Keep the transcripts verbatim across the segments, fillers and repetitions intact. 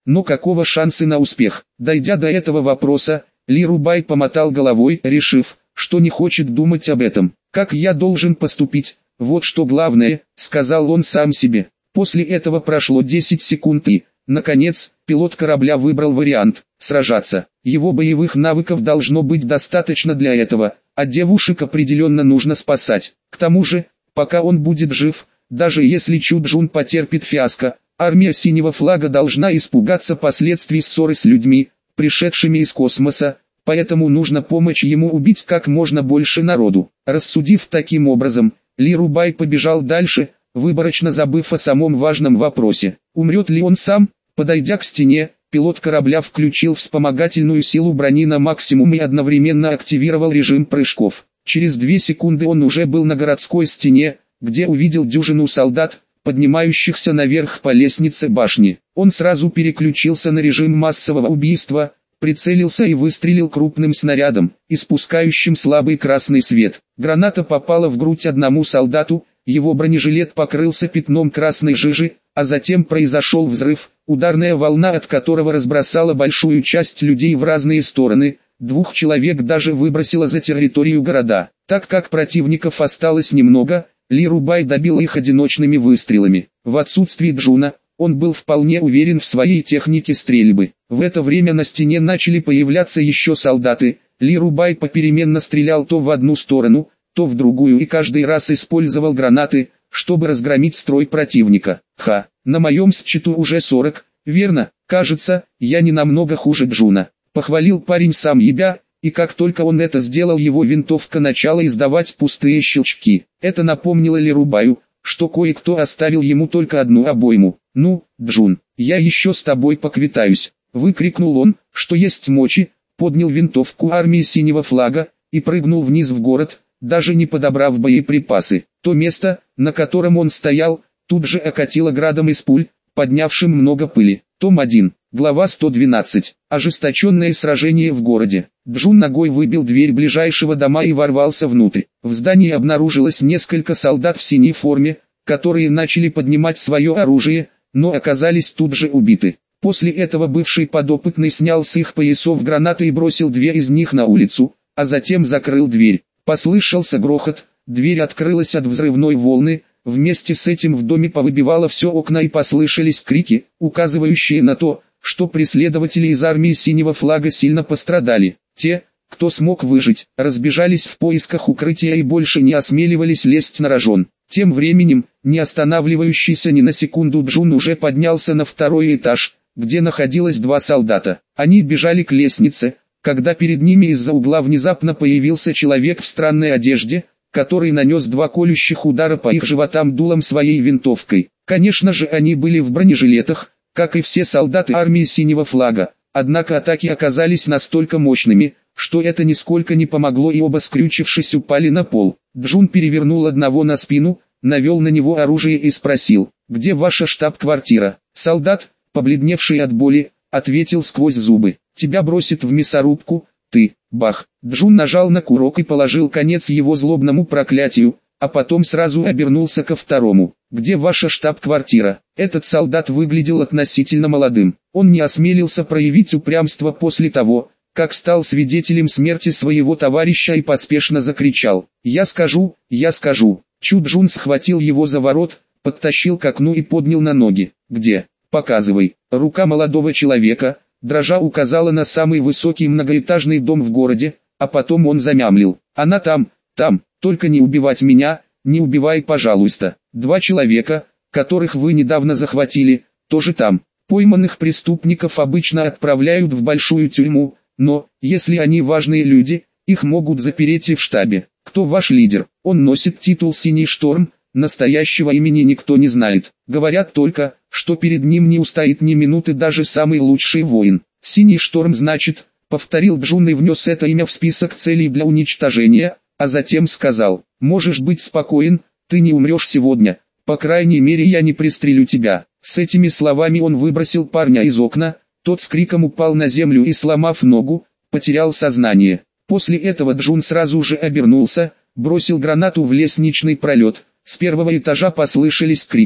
но какого шанса на успех? Дойдя до этого вопроса, Ли Рубай помотал головой, решив, что не хочет думать об этом. «Как я должен поступить? Вот что главное», — сказал он сам себе. После этого прошло десять секунд и, наконец, пилот корабля выбрал вариант — сражаться. Его боевых навыков должно быть достаточно для этого, а девушек определенно нужно спасать. К тому же, пока он будет жив, даже если Чу Джун потерпит фиаско, армия Синего Флага должна испугаться последствий ссоры с людьми, пришедшими из космоса, поэтому нужно помочь ему убить как можно больше народу. Рассудив таким образом, Ли Рубай побежал дальше, выборочно забыв о самом важном вопросе. Умрет ли он сам? Подойдя к стене, пилот корабля включил вспомогательную силу брони на максимум и одновременно активировал режим прыжков. Через две секунды он уже был на городской стене, где увидел дюжину солдат, поднимающихся наверх по лестнице башни. Он сразу переключился на режим массового убийства, прицелился и выстрелил крупным снарядом, испускающим слабый красный свет. Граната попала в грудь одному солдату, его бронежилет покрылся пятном красной жижи, а затем произошел взрыв, ударная волна от которого разбросала большую часть людей в разные стороны. Двух человек даже выбросило за территорию города. Так как противников осталось немного, Ли Рубай добил их одиночными выстрелами. В отсутствие Джуна, он был вполне уверен в своей технике стрельбы. В это время на стене начали появляться еще солдаты. Ли Рубай попеременно стрелял то в одну сторону, то в другую и каждый раз использовал гранаты, чтобы разгромить строй противника. Ха, на моем счету уже сорок, верно? Кажется, я не намного хуже Джуна. Похвалил парень сам себя, и как только он это сделал, его винтовка начала издавать пустые щелчки. Это напомнило Ли Рубаю, что кое-кто оставил ему только одну обойму. «Ну, Джун, я еще с тобой поквитаюсь», — выкрикнул он, что есть мочи, поднял винтовку армии Синего Флага и прыгнул вниз в город, даже не подобрав боеприпасы. То место, на котором он стоял, тут же окатило градом из пуль, поднявшим много пыли. Том один. Глава сто двенадцать. Ожесточенное сражение в городе. Джун ногой выбил дверь ближайшего дома и ворвался внутрь. В здании обнаружилось несколько солдат в синей форме, которые начали поднимать свое оружие, но оказались тут же убиты. После этого бывший подопытный снял с их поясов гранаты и бросил две из них на улицу, а затем закрыл дверь. Послышался грохот, дверь открылась от взрывной волны. Вместе с этим в доме повыбивало все окна и послышались крики, указывающие на то, что преследователи из армии Синего Флага сильно пострадали. Те, кто смог выжить, разбежались в поисках укрытия и больше не осмеливались лезть на рожон. Тем временем, не останавливающийся ни на секунду Джун уже поднялся на второй этаж, где находилось два солдата. Они бежали к лестнице, когда перед ними из-за угла внезапно появился человек в странной одежде, который нанес два колющих удара по их животам дулом своей винтовкой. Конечно же, они были в бронежилетах, как и все солдаты армии Синего Флага, однако атаки оказались настолько мощными, что это нисколько не помогло, и оба, скрючившись, упали на пол. Джун перевернул одного на спину, навел на него оружие и спросил: «Где ваша штаб-квартира?» Солдат, побледневший от боли, ответил сквозь зубы: «Тебя бросит в мясорубку, ты». Бах! Джун нажал на курок и положил конец его злобному проклятию, а потом сразу обернулся ко второму. «Где ваша штаб-квартира?» Этот солдат выглядел относительно молодым. Он не осмелился проявить упрямство после того, как стал свидетелем смерти своего товарища, и поспешно закричал: «Я скажу, я скажу». Чу Джун схватил его за ворот, подтащил к окну и поднял на ноги. «Где? Показывай». Рука молодого человека, дрожа, указала на самый высокий многоэтажный дом в городе, а потом он замямлил: «Она там, там, только не убивать меня, не убивай, пожалуйста. Два человека, которых вы недавно захватили, тоже там. Пойманных преступников обычно отправляют в большую тюрьму, но, если они важные люди, их могут запереть и в штабе. Кто ваш лидер?» Он носит титул «Синий Шторм», настоящего имени никто не знает. Говорят только, что перед ним не устоит ни минуты даже самый лучший воин. «Синий Шторм, значит», — повторил Джун и внес это имя в список целей для уничтожения, а затем сказал: «Можешь быть спокоен, ты не умрешь сегодня, по крайней мере я не пристрелю тебя». С этими словами он выбросил парня из окна, тот с криком упал на землю и, сломав ногу, потерял сознание. После этого Джун сразу же обернулся, бросил гранату в лестничный пролет. С первого этажа послышались крики,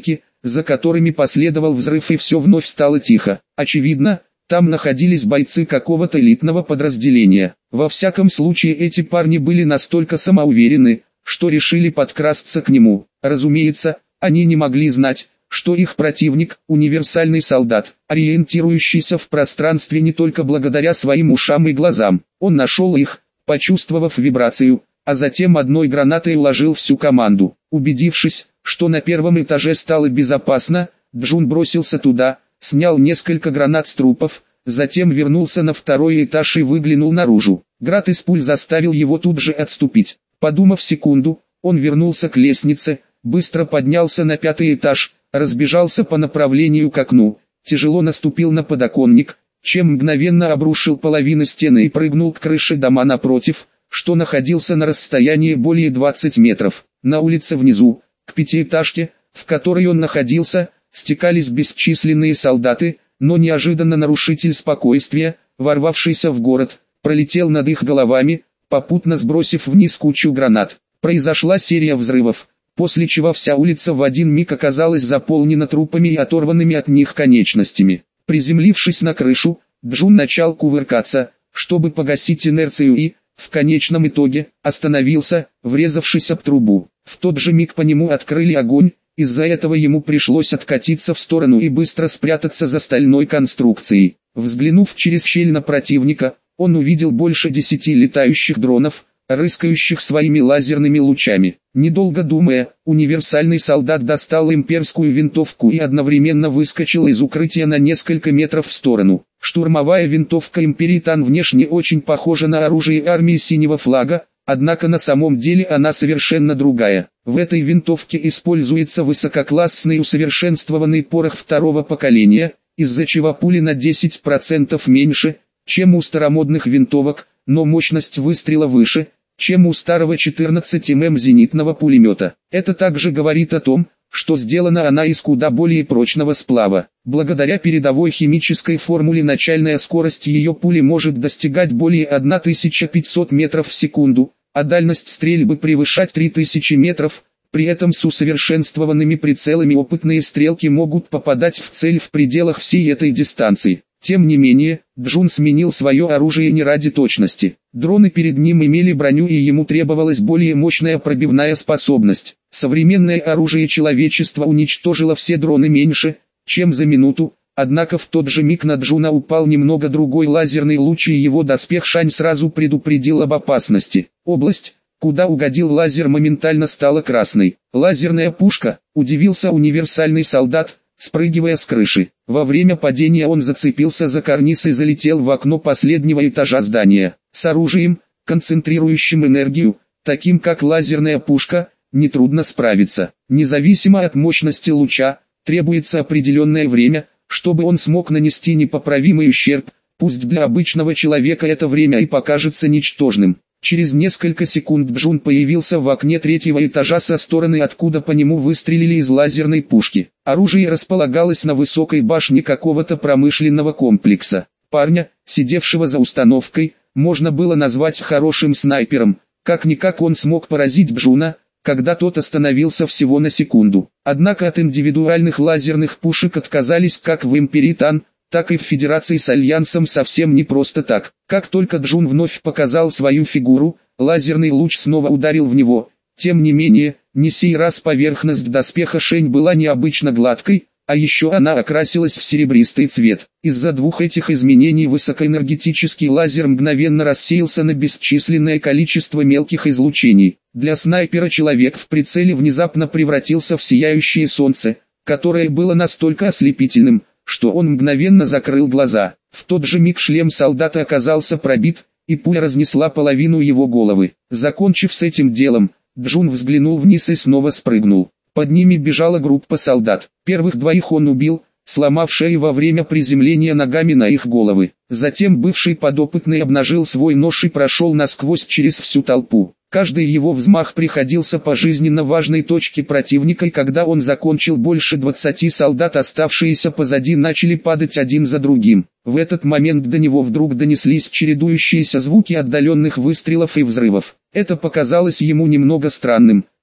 за которыми последовал взрыв, и все вновь стало тихо. Очевидно, там находились бойцы какого-то элитного подразделения. Во всяком случае, эти парни были настолько самоуверены, что решили подкрасться к нему. Разумеется, они не могли знать, что их противник – универсальный солдат, ориентирующийся в пространстве не только благодаря своим ушам и глазам. Он нашел их, почувствовав вибрацию, а затем одной гранатой уложил всю команду. Убедившись, что на первом этаже стало безопасно, Джун бросился туда, снял несколько гранат с трупов, затем вернулся на второй этаж и выглянул наружу. Град из пуль заставил его тут же отступить. Подумав секунду, он вернулся к лестнице, быстро поднялся на пятый этаж, разбежался по направлению к окну, тяжело наступил на подоконник, чем мгновенно обрушил половину стены и прыгнул к крыше дома напротив, что находился на расстоянии более двадцати метров. На улице внизу, к пятиэтажке, в которой он находился, стекались бесчисленные солдаты, но неожиданно нарушитель спокойствия, ворвавшийся в город, пролетел над их головами, попутно сбросив вниз кучу гранат. Произошла серия взрывов, после чего вся улица в один миг оказалась заполнена трупами и оторванными от них конечностями. Приземлившись на крышу, Джун начал кувыркаться, чтобы погасить инерцию и, в конечном итоге, остановился, врезавшись об трубу. В тот же миг по нему открыли огонь, из-за этого ему пришлось откатиться в сторону и быстро спрятаться за стальной конструкцией. Взглянув через щель на противника, он увидел больше десяти летающих дронов, рыскающих своими лазерными лучами. Недолго думая, универсальный солдат достал имперскую винтовку и одновременно выскочил из укрытия на несколько метров в сторону. Штурмовая винтовка Империтан внешне очень похожа на оружие армии синего флага, однако на самом деле она совершенно другая. В этой винтовке используется высококлассный усовершенствованный порох второго поколения, из-за чего пули на десять процентов меньше, чем у старомодных винтовок, но мощность выстрела выше, чем у старого четырнадцати миллиметров зенитного пулемета. Это также говорит о том, что сделана она из куда более прочного сплава. Благодаря передовой химической формуле начальная скорость ее пули может достигать более тысячи пятисот метров в секунду, а дальность стрельбы превышать три тысячи метров. При этом с усовершенствованными прицелами опытные стрелки могут попадать в цель в пределах всей этой дистанции. Тем не менее, Джун сменил свое оружие не ради точности. Дроны перед ним имели броню, и ему требовалась более мощная пробивная способность. Современное оружие человечества уничтожило все дроны меньше, чем за минуту, однако в тот же миг на Джуна упал немного другой лазерный луч, и его доспех Шань сразу предупредил об опасности. Область, куда угодил лазер, моментально стала красной. «Лазерная пушка», — удивился универсальный солдат, спрыгивая с крыши. Во время падения он зацепился за карниз и залетел в окно последнего этажа здания. С оружием, концентрирующим энергию, таким как лазерная пушка, нетрудно справиться. Независимо от мощности луча, требуется определенное время, чтобы он смог нанести непоправимый ущерб, пусть для обычного человека это время и покажется ничтожным. Через несколько секунд Джун появился в окне третьего этажа со стороны, откуда по нему выстрелили из лазерной пушки. Оружие располагалось на высокой башне какого-то промышленного комплекса. Парня, сидевшего за установкой, можно было назвать хорошим снайпером. Как-никак он смог поразить Джуна, когда тот остановился всего на секунду. Однако от индивидуальных лазерных пушек отказались как в Империтан, так и в Федерации с Альянсом совсем не просто так. Как только Джун вновь показал свою фигуру, лазерный луч снова ударил в него. Тем не менее, не сей раз поверхность доспеха Шень была необычно гладкой, а еще она окрасилась в серебристый цвет. Из-за двух этих изменений высокоэнергетический лазер мгновенно рассеялся на бесчисленное количество мелких излучений. Для снайпера человек в прицеле внезапно превратился в сияющее солнце, которое было настолько ослепительным, что он мгновенно закрыл глаза. В тот же миг шлем солдата оказался пробит, и пуля разнесла половину его головы. Закончив с этим делом, Джун взглянул вниз и снова спрыгнул. Под ними бежала группа солдат. Первых двоих он убил, сломав шеи во время приземления ногами на их головы. Затем бывший подопытный обнажил свой нож и прошел насквозь через всю толпу. Каждый его взмах приходился по жизненно важной точке противника, и когда он закончил, больше двадцати солдат, оставшиеся позади, начали падать один за другим. В этот момент до него вдруг донеслись чередующиеся звуки отдаленных выстрелов и взрывов. Это показалось ему немного странным,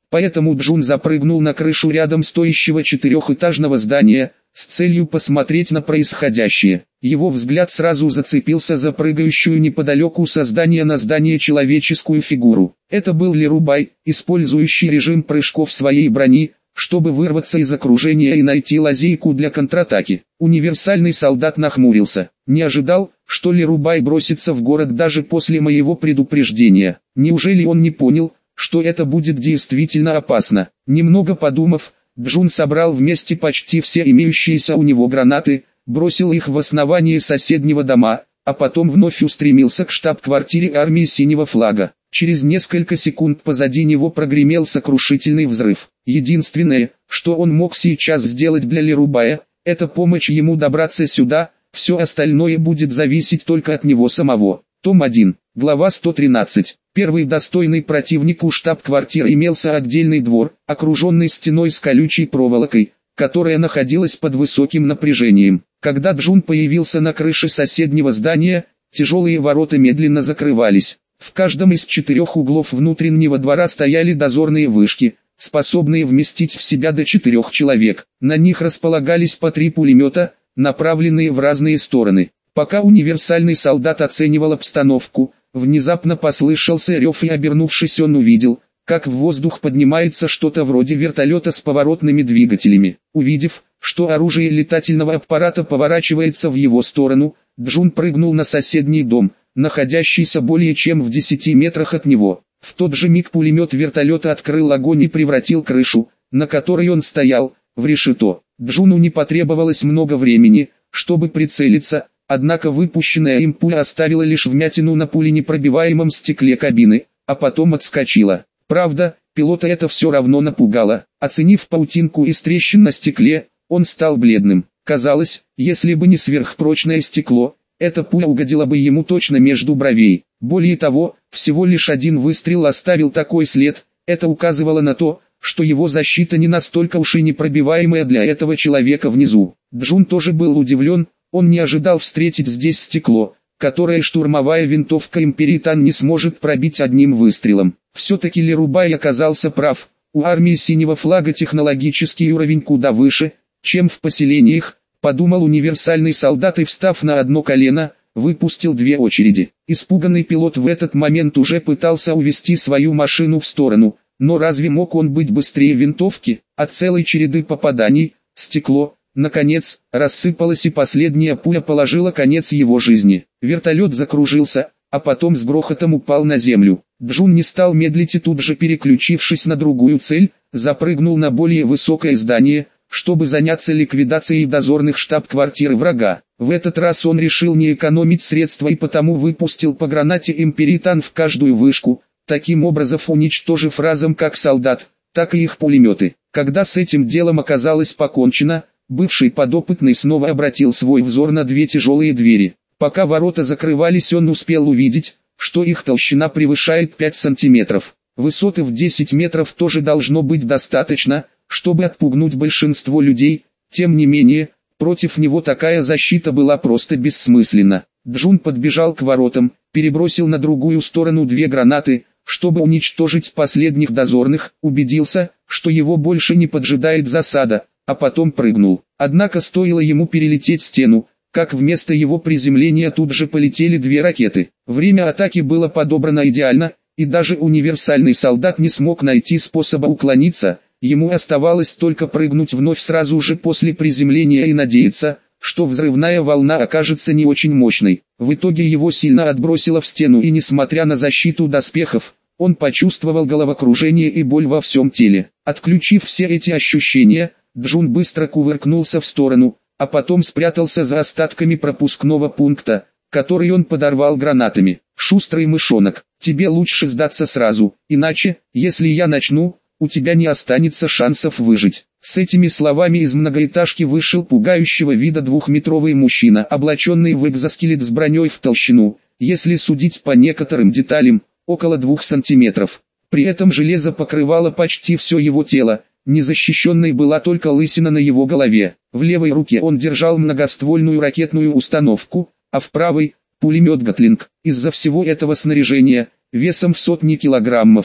Поэтому Джун запрыгнул на крышу рядом стоящего четырехэтажного здания, с целью посмотреть на происходящее. Его взгляд сразу зацепился за прыгающую неподалеку со здания на здание человеческую фигуру. Это был Ли Рубай, использующий режим прыжков своей брони, чтобы вырваться из окружения и найти лазейку для контратаки. Универсальный солдат нахмурился. Не ожидал, что Ли Рубай бросится в город даже после моего предупреждения. Неужели он не понял, что это будет действительно опасно? Немного подумав, Джун собрал вместе почти все имеющиеся у него гранаты, бросил их в основание соседнего дома, а потом вновь устремился к штаб-квартире армии Синего Флага. Через несколько секунд позади него прогремел сокрушительный взрыв. Единственное, что он мог сейчас сделать для Ли Рубая, это помочь ему добраться сюда, все остальное будет зависеть только от него самого. Том один, глава сто тринадцать. Первый достойный противник у штаб-квартиры имелся отдельный двор, окруженный стеной с колючей проволокой, которая находилась под высоким напряжением. Когда Джун появился на крыше соседнего здания, тяжелые ворота медленно закрывались. В каждом из четырех углов внутреннего двора стояли дозорные вышки, способные вместить в себя до четырех человек. На них располагались по три пулемета, направленные в разные стороны. Пока универсальный солдат оценивал обстановку, внезапно послышался рев, и обернувшись, он увидел, как в воздух поднимается что-то вроде вертолета с поворотными двигателями. Увидев, что оружие летательного аппарата поворачивается в его сторону, Джун прыгнул на соседний дом, находящийся более чем в десяти метрах от него. В тот же миг пулемет вертолета открыл огонь и превратил крышу, на которой он стоял, в решето. Джуну не потребовалось много времени, чтобы прицелиться, однако выпущенная им пуля оставила лишь вмятину на пуленепробиваемом стекле кабины, а потом отскочила. Правда, пилота это все равно напугало. Оценив паутинку из трещин на стекле, он стал бледным. Казалось, если бы не сверхпрочное стекло, эта пуля угодила бы ему точно между бровей. Более того, всего лишь один выстрел оставил такой след. Это указывало на то, что его защита не настолько уж и непробиваемая для этого человека внизу. Джун тоже был удивлен, он не ожидал встретить здесь стекло, которое штурмовая винтовка Империтан не сможет пробить одним выстрелом. Все-таки Ли Рубай оказался прав, у армии Синего Флага технологический уровень куда выше, чем в поселениях, подумал универсальный солдат и, встав на одно колено, выпустил две очереди. Испуганный пилот в этот момент уже пытался увести свою машину в сторону, но разве мог он быть быстрее винтовки? От целой череды попаданий, стекло, наконец, рассыпалось, и последняя пуля положила конец его жизни. Вертолет закружился, а потом с грохотом упал на землю. Джун не стал медлить и тут же, переключившись на другую цель, запрыгнул на более высокое здание, чтобы заняться ликвидацией дозорных штаб-квартиры врага. В этот раз он решил не экономить средства и потому выпустил по гранате Империтан в каждую вышку, таким образом уничтожив разом как солдат, так и их пулеметы. Когда с этим делом оказалось покончено, бывший подопытный снова обратил свой взор на две тяжелые двери. Пока ворота закрывались, он успел увидеть, что их толщина превышает пять сантиметров. Высоты в десять метров тоже должно быть достаточно, чтобы отпугнуть большинство людей. Тем не менее, против него такая защита была просто бессмысленна. Джун подбежал к воротам, перебросил на другую сторону две гранаты, чтобы уничтожить последних дозорных, убедился, что его больше не поджидает засада, а потом прыгнул. Однако стоило ему перелететь стену, как вместо его приземления тут же полетели две ракеты. Время атаки было подобрано идеально, и даже универсальный солдат не смог найти способа уклониться. Ему оставалось только прыгнуть вновь сразу же после приземления и надеяться, что взрывная волна окажется не очень мощной. В итоге его сильно отбросило в стену, и несмотря на защиту доспехов, он почувствовал головокружение и боль во всем теле. Отключив все эти ощущения, Джун быстро кувыркнулся в сторону, а потом спрятался за остатками пропускного пункта, который он подорвал гранатами. «Шустрый мышонок, тебе лучше сдаться сразу, иначе, если я начну, у тебя не останется шансов выжить». С этими словами из многоэтажки вышел пугающего вида двухметровый мужчина, облаченный в экзоскелет с броней в толщину, если судить по некоторым деталям, около двух сантиметров. При этом железо покрывало почти все его тело, незащищенной была только лысина на его голове. В левой руке он держал многоствольную ракетную установку, а в правой – пулемет Гатлинг. Из-за всего этого снаряжения, весом в сотни килограммов,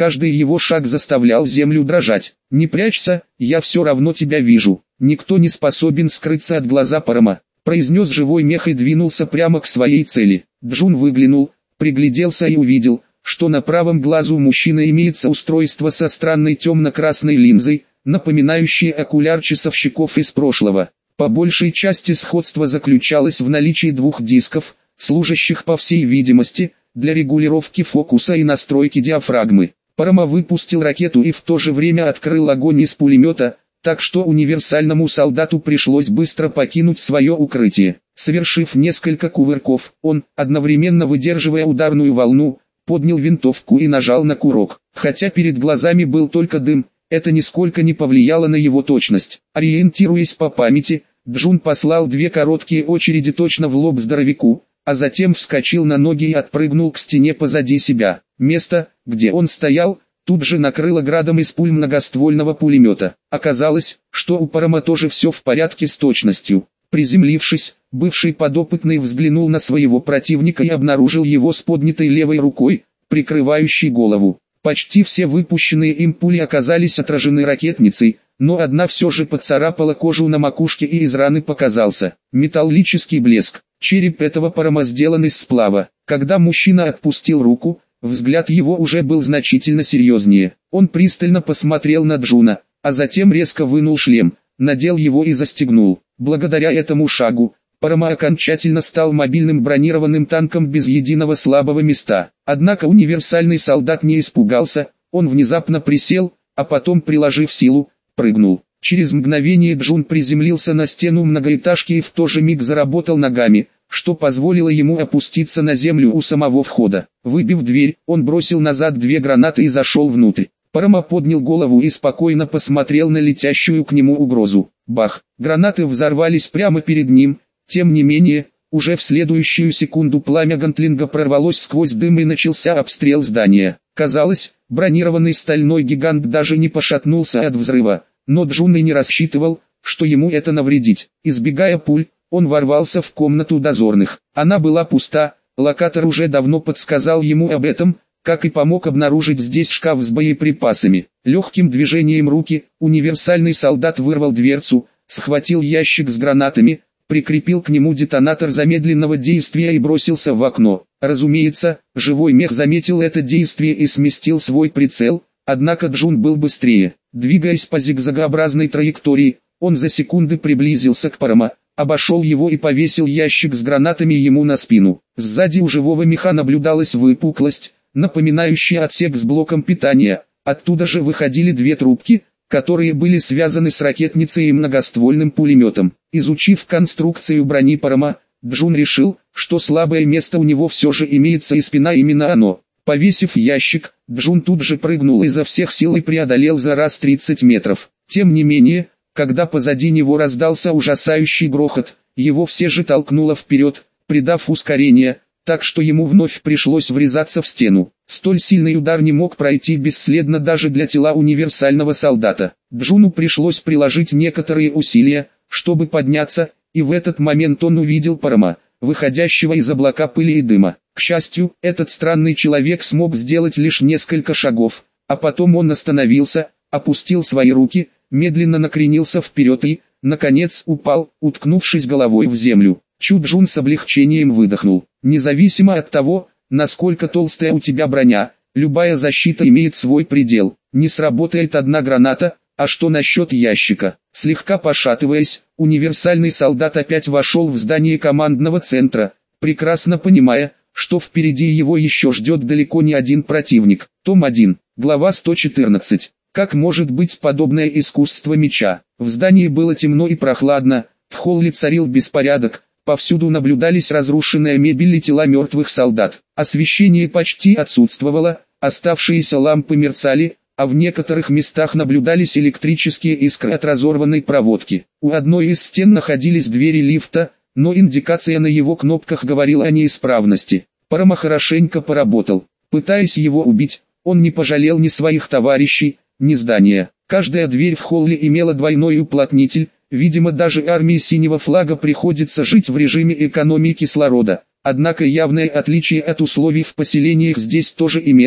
каждый его шаг заставлял землю дрожать. «Не прячься, я все равно тебя вижу. Никто не способен скрыться от глаза Парама», произнес живой мех и двинулся прямо к своей цели. Джун выглянул, пригляделся и увидел, что на правом глазу мужчины имеется устройство со странной темно-красной линзой, напоминающей окуляр часовщиков из прошлого. По большей части сходство заключалось в наличии двух дисков, служащих по всей видимости, для регулировки фокуса и настройки диафрагмы. Парама выпустил ракету и в то же время открыл огонь из пулемета, так что универсальному солдату пришлось быстро покинуть свое укрытие. Совершив несколько кувырков, он, одновременно выдерживая ударную волну, поднял винтовку и нажал на курок. Хотя перед глазами был только дым, это нисколько не повлияло на его точность. Ориентируясь по памяти, Джун послал две короткие очереди точно в лоб здоровяку, а затем вскочил на ноги и отпрыгнул к стене позади себя. Место, где он стоял, тут же накрыло градом из пуль многоствольного пулемета. Оказалось, что у Парама тоже все в порядке с точностью. Приземлившись, бывший подопытный взглянул на своего противника и обнаружил его с поднятой левой рукой, прикрывающей голову. Почти все выпущенные им пули оказались отражены ракетницей, но одна все же поцарапала кожу на макушке и из раны показался металлический блеск. Череп этого Парама сделан из сплава. Когда мужчина отпустил руку, взгляд его уже был значительно серьезнее. Он пристально посмотрел на Джуна, а затем резко вынул шлем, надел его и застегнул. Благодаря этому шагу, Парама окончательно стал мобильным бронированным танком без единого слабого места. Однако универсальный солдат не испугался, он внезапно присел, а потом, приложив силу, прыгнул. Через мгновение Джун приземлился на стену многоэтажки и в то же миг заработал ногами, что позволило ему опуститься на землю у самого входа. Выбив дверь, он бросил назад две гранаты и зашел внутрь. Парама поднял голову и спокойно посмотрел на летящую к нему угрозу. Бах! Гранаты взорвались прямо перед ним. Тем не менее, уже в следующую секунду пламя гантлинга прорвалось сквозь дым и начался обстрел здания. Казалось, бронированный стальной гигант даже не пошатнулся от взрыва, но Джун и не рассчитывал, что ему это навредит. Избегая пуль, он ворвался в комнату дозорных. Она была пуста, локатор уже давно подсказал ему об этом, как и помог обнаружить здесь шкаф с боеприпасами. Легким движением руки, универсальный солдат вырвал дверцу, схватил ящик с гранатами, прикрепил к нему детонатор замедленного действия и бросился в окно. Разумеется, живой мех заметил это действие и сместил свой прицел, однако Джун был быстрее. Двигаясь по зигзагообразной траектории, он за секунды приблизился к Парама, обошел его и повесил ящик с гранатами ему на спину. Сзади у живого меха наблюдалась выпуклость, напоминающая отсек с блоком питания. Оттуда же выходили две трубки, которые были связаны с ракетницей и многоствольным пулеметом. Изучив конструкцию брони Парама, Джун решил, что слабое место у него все же имеется и спина именно оно. Повесив ящик, Джун тут же прыгнул изо всех сил и преодолел за раз тридцать метров. Тем не менее, когда позади него раздался ужасающий грохот, его все же толкнуло вперед, придав ускорение, так что ему вновь пришлось врезаться в стену. Столь сильный удар не мог пройти бесследно даже для тела универсального солдата. Джуну пришлось приложить некоторые усилия, чтобы подняться, и в этот момент он увидел Парама, выходящего из облака пыли и дыма. К счастью, этот странный человек смог сделать лишь несколько шагов, а потом он остановился, опустил свои руки, медленно накренился вперед и, наконец, упал, уткнувшись головой в землю. Чу Джун с облегчением выдохнул. Независимо от того, насколько толстая у тебя броня, любая защита имеет свой предел. Не сработает одна граната, а что насчет ящика? Слегка пошатываясь, универсальный солдат опять вошел в здание командного центра, прекрасно понимая, что впереди его еще ждет далеко не один противник. Том один, глава сто четырнадцать. Как может быть подобное искусство меча? В здании было темно и прохладно, в холле царил беспорядок. Повсюду наблюдались разрушенная мебель и тела мертвых солдат. Освещение почти отсутствовало, оставшиеся лампы мерцали, а в некоторых местах наблюдались электрические искры от разорванной проводки. У одной из стен находились двери лифта, но индикация на его кнопках говорила о неисправности. Парама хорошенько поработал. Пытаясь его убить, он не пожалел ни своих товарищей, ни здания. Каждая дверь в холле имела двойной уплотнитель. Видимо, даже армии синего флага приходится жить в режиме экономии кислорода. Однако явное отличие от условий в поселениях здесь тоже имелось.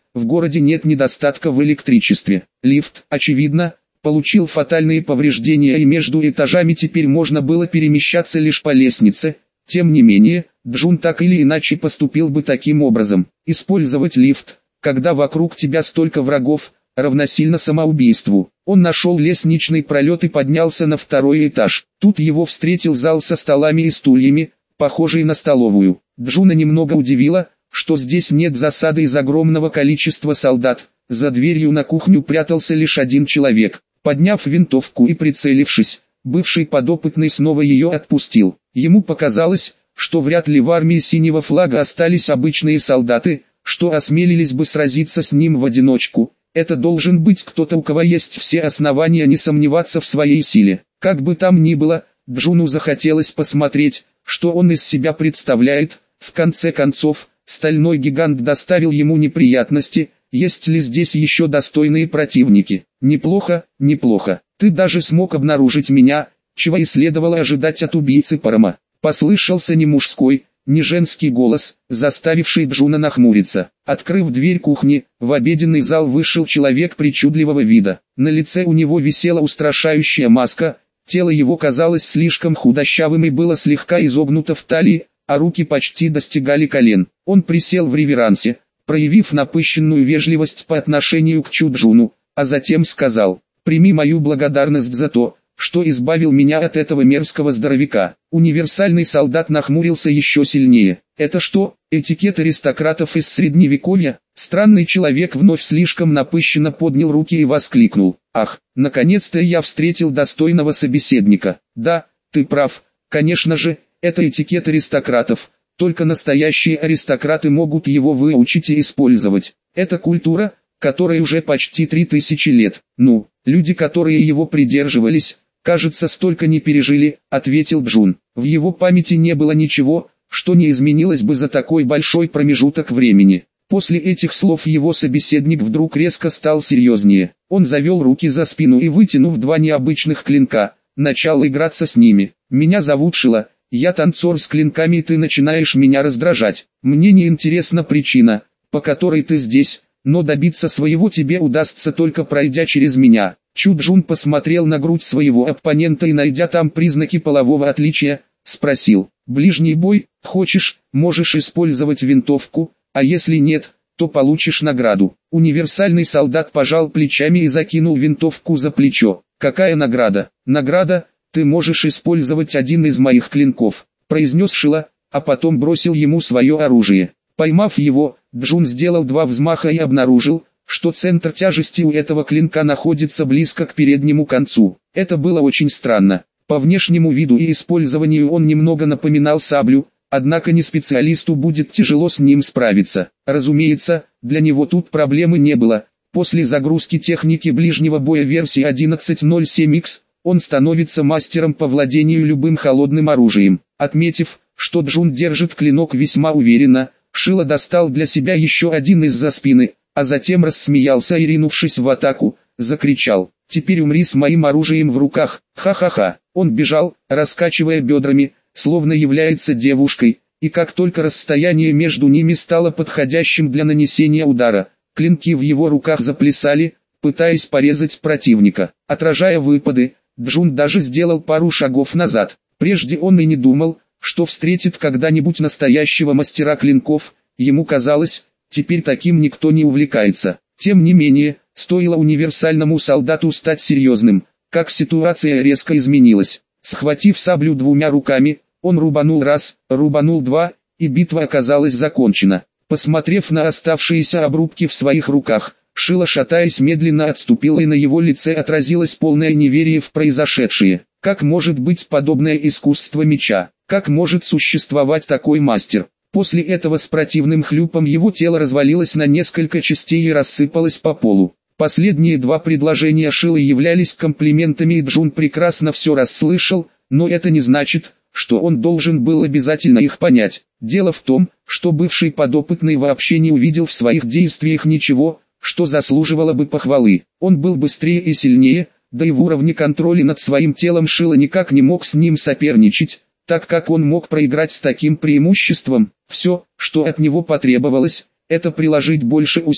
в городе нет недостатка в электричестве. Лифт, очевидно, получил фатальные повреждения, и между этажами теперь можно было перемещаться лишь по лестнице. Тем не менее, Джун так или иначе поступил бы таким образом. Использовать лифт, когда вокруг тебя столько врагов, равносильно самоубийству. Он нашел лестничный пролет и поднялся на второй этаж. Тут его встретил зал со столами и стульями, похожий на столовую. Джуна немного удивило, что здесь нет засады из огромного количества солдат. За дверью на кухню прятался лишь один человек. Подняв винтовку и прицелившись, бывший подопытный снова ее отпустил. Ему показалось, что вряд ли в армии синего флага остались обычные солдаты, что осмелились бы сразиться с ним в одиночку. Это должен быть кто-то, у кого есть все основания не сомневаться в своей силе. Как бы там ни было, Джуну захотелось посмотреть, что он из себя представляет. В конце концов, стальной гигант доставил ему неприятности. Есть ли здесь еще достойные противники? Неплохо, неплохо. Ты даже смог обнаружить меня, чего и следовало ожидать от убийцы Парама. Послышался не мужской, не женский голос, заставивший Джуна нахмуриться. Открыв дверь кухни, в обеденный зал вышел человек причудливого вида. На лице у него висела устрашающая маска, тело его казалось слишком худощавым и было слегка изогнуто в талии, а руки почти достигали колен. Он присел в реверансе, проявив напыщенную вежливость по отношению к Чу Джуну, а затем сказал: «Прими мою благодарность за то, что избавил меня от этого мерзкого здоровяка». Универсальный солдат нахмурился еще сильнее. «Это что, этикет аристократов из средневековья?» Странный человек вновь слишком напыщенно поднял руки и воскликнул: «Ах, наконец-то я встретил достойного собеседника. Да, ты прав, конечно же, это этикет аристократов, только настоящие аристократы могут его выучить и использовать. Это культура, которой уже почти три тысячи лет. Ну, люди, которые его придерживались, кажется, столько не пережили», — ответил Джун. В его памяти не было ничего, что не изменилось бы за такой большой промежуток времени. После этих слов его собеседник вдруг резко стал серьезнее. Он завел руки за спину и, вытянув два необычных клинка, начал играться с ними. «Меня зовут Шила, я танцор с клинками, и ты начинаешь меня раздражать. Мне не интересна причина, по которой ты здесь, но добиться своего тебе удастся только пройдя через меня». Чу Джун посмотрел на грудь своего оппонента и, найдя там признаки полового отличия, спросил: «Ближний бой, хочешь, можешь использовать винтовку, а если нет, то получишь награду». Универсальный солдат пожал плечами и закинул винтовку за плечо. «Какая награда?» «Награда, ты можешь использовать один из моих клинков», — произнес Шила, а потом бросил ему свое оружие. Поймав его, Джун сделал два взмаха и обнаружил, что центр тяжести у этого клинка находится близко к переднему концу. Это было очень странно. По внешнему виду и использованию он немного напоминал саблю, однако не специалисту будет тяжело с ним справиться. Разумеется, для него тут проблемы не было. После загрузки техники ближнего боя версии одиннадцать ноль семь икс, он становится мастером по владению любым холодным оружием. Отметив, что Джун держит клинок весьма уверенно, Шила достал для себя еще один из-за спины, а затем рассмеялся и, ринувшись в атаку, закричал: «Теперь умри с моим оружием в руках, ха-ха-ха». Он бежал, раскачивая бедрами, словно является девушкой, и как только расстояние между ними стало подходящим для нанесения удара, клинки в его руках заплясали, пытаясь порезать противника. Отражая выпады, Джун даже сделал пару шагов назад. Прежде он и не думал, что встретит когда-нибудь настоящего мастера клинков. Ему казалось, теперь таким никто не увлекается. Тем не менее, стоило универсальному солдату стать серьезным, как ситуация резко изменилась. Схватив саблю двумя руками, он рубанул раз, рубанул два, и битва оказалась закончена. Посмотрев на оставшиеся обрубки в своих руках, Шила, шатаясь, медленно отступил, и на его лице отразилось полное неверие в произошедшее. Как может быть подобное искусство меча? Как может существовать такой мастер? После этого с противным хлюпом его тело развалилось на несколько частей и рассыпалось по полу. Последние два предложения Шилы являлись комплиментами, и Джун прекрасно все расслышал, но это не значит, что он должен был обязательно их понять. Дело в том, что бывший подопытный вообще не увидел в своих действиях ничего, что заслуживало бы похвалы. Он был быстрее и сильнее, да и в уровне контроля над своим телом Шила никак не мог с ним соперничать, так как он мог проиграть с таким преимуществом. Все, что от него потребовалось, это приложить больше усилий.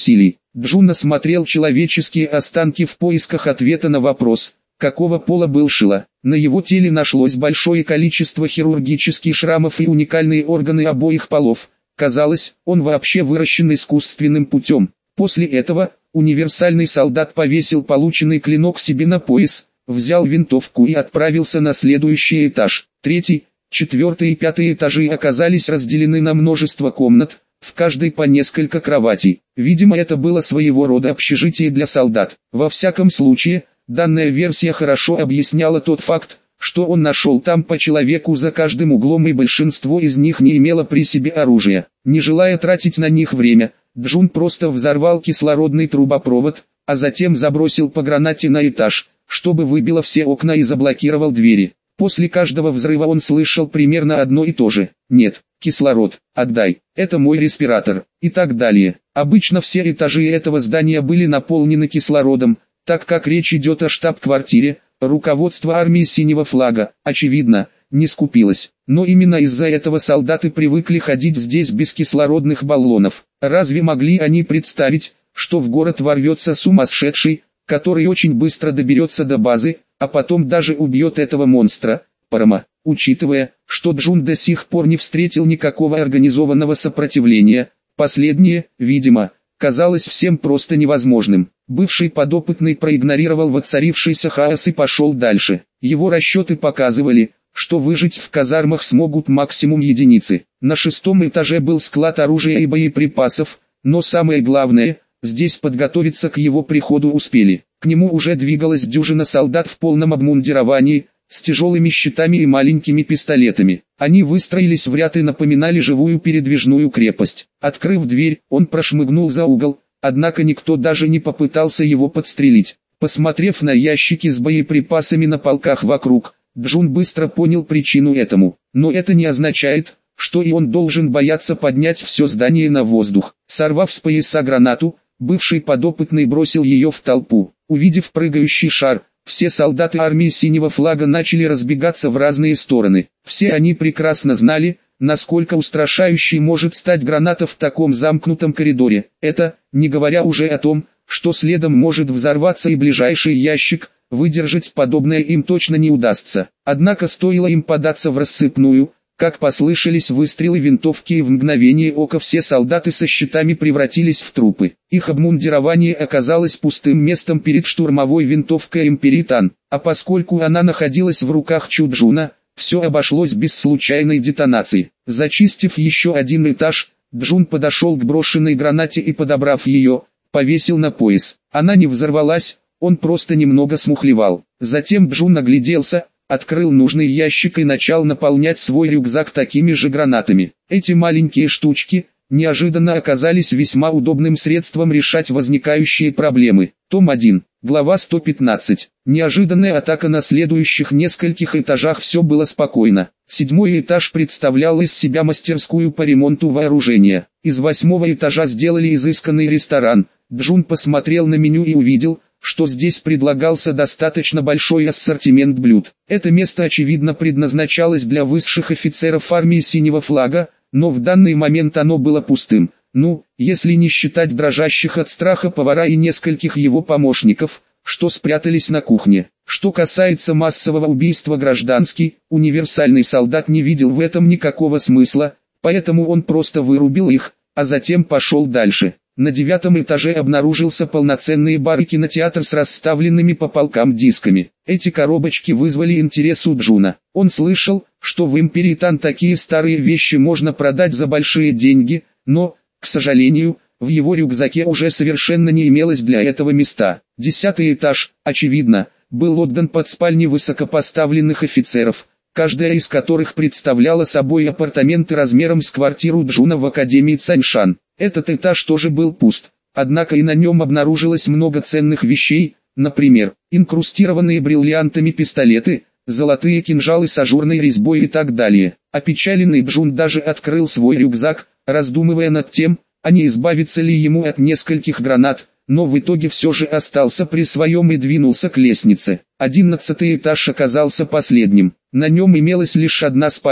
Джун осмотрел человеческие останки в поисках ответа на вопрос, какого пола был Шила. На его теле нашлось большое количество хирургических шрамов и уникальные органы обоих полов. Казалось, он вообще выращен искусственным путем. После этого, универсальный солдат повесил полученный клинок себе на пояс, взял винтовку и отправился на следующий этаж. Третий, четвертый и пятый этажи оказались разделены на множество комнат, в каждой по несколько кроватей. Видимо, это было своего рода общежитие для солдат. Во всяком случае, данная версия хорошо объясняла тот факт, что он нашел там по человеку за каждым углом, и большинство из них не имело при себе оружия. Не желая тратить на них время, Джун просто взорвал кислородный трубопровод, а затем забросил по гранате на этаж, чтобы выбило все окна, и заблокировал двери. После каждого взрыва он слышал примерно одно и то же: «Нет, кислород, отдай, это мой респиратор», и так далее. Обычно все этажи этого здания были наполнены кислородом, так как речь идет о штаб-квартире. Руководство армии Синего Флага, очевидно, не скупилось. Но именно из-за этого солдаты привыкли ходить здесь без кислородных баллонов. Разве могли они представить, что в город ворвется сумасшедший, который очень быстро доберется до базы, а потом даже убьет этого монстра, Парама? Учитывая, что Джун до сих пор не встретил никакого организованного сопротивления, последнее, видимо, казалось всем просто невозможным. Бывший подопытный проигнорировал воцарившийся хаос и пошел дальше. Его расчеты показывали, что выжить в казармах смогут максимум единицы. На шестом этаже был склад оружия и боеприпасов, но самое главное, здесь подготовиться к его приходу успели. К нему уже двигалась дюжина солдат в полном обмундировании, с тяжелыми щитами и маленькими пистолетами. Они выстроились в ряд и напоминали живую передвижную крепость. Открыв дверь, он прошмыгнул за угол, однако никто даже не попытался его подстрелить. Посмотрев на ящики с боеприпасами на полках вокруг, Джун быстро понял причину этому. Но это не означает, что и он должен бояться поднять все здание на воздух. Сорвав с пояса гранату, бывший подопытный бросил ее в толпу. Увидев прыгающий шар, все солдаты армии Синего Флага начали разбегаться в разные стороны. Все они прекрасно знали, насколько устрашающей может стать граната в таком замкнутом коридоре. Это, не говоря уже о том, что следом может взорваться и ближайший ящик, выдержать подобное им точно не удастся. Однако стоило им податься в рассыпную, как послышались выстрелы винтовки, и в мгновение ока все солдаты со щитами превратились в трупы. Их обмундирование оказалось пустым местом перед штурмовой винтовкой Империтан, а поскольку она находилась в руках Чуджуна, все обошлось без случайной детонации. Зачистив еще один этаж, Джун подошел к брошенной гранате и, подобрав ее, повесил на пояс. Она не взорвалась, он просто немного смухлевал. Затем Джун огляделся, открыл нужный ящик и начал наполнять свой рюкзак такими же гранатами. Эти маленькие штучки неожиданно оказались весьма удобным средством решать возникающие проблемы. Том один, глава сто пятнадцать. Неожиданная атака. На следующих нескольких этажах все было спокойно. Седьмой этаж представлял из себя мастерскую по ремонту вооружения. Из восьмого этажа сделали изысканный ресторан. Джун посмотрел на меню и увидел, что здесь предлагался достаточно большой ассортимент блюд. Это место очевидно предназначалось для высших офицеров армии Синего Флага, но в данный момент оно было пустым. Ну, если не считать дрожащих от страха повара и нескольких его помощников, что спрятались на кухне. Что касается массового убийства гражданский, универсальный солдат не видел в этом никакого смысла, поэтому он просто вырубил их, а затем пошел дальше. На девятом этаже обнаружился полноценный бар и кинотеатр с расставленными по полкам дисками. Эти коробочки вызвали интерес у Джуна. Он слышал, что в Империтан такие старые вещи можно продать за большие деньги, но, к сожалению, в его рюкзаке уже совершенно не имелось для этого места. Десятый этаж, очевидно, был отдан под спальни высокопоставленных офицеров, каждая из которых представляла собой апартаменты размером с квартиру Джуна в Академии Цаньшан. Этот этаж тоже был пуст, однако и на нем обнаружилось много ценных вещей, например, инкрустированные бриллиантами пистолеты, золотые кинжалы с ажурной резьбой и так далее. Опечаленный Джун даже открыл свой рюкзак, раздумывая над тем, а не избавиться ли ему от нескольких гранат, но в итоге все же остался при своем и двинулся к лестнице. Одиннадцатый этаж оказался последним. На нем имелась лишь одна спальня,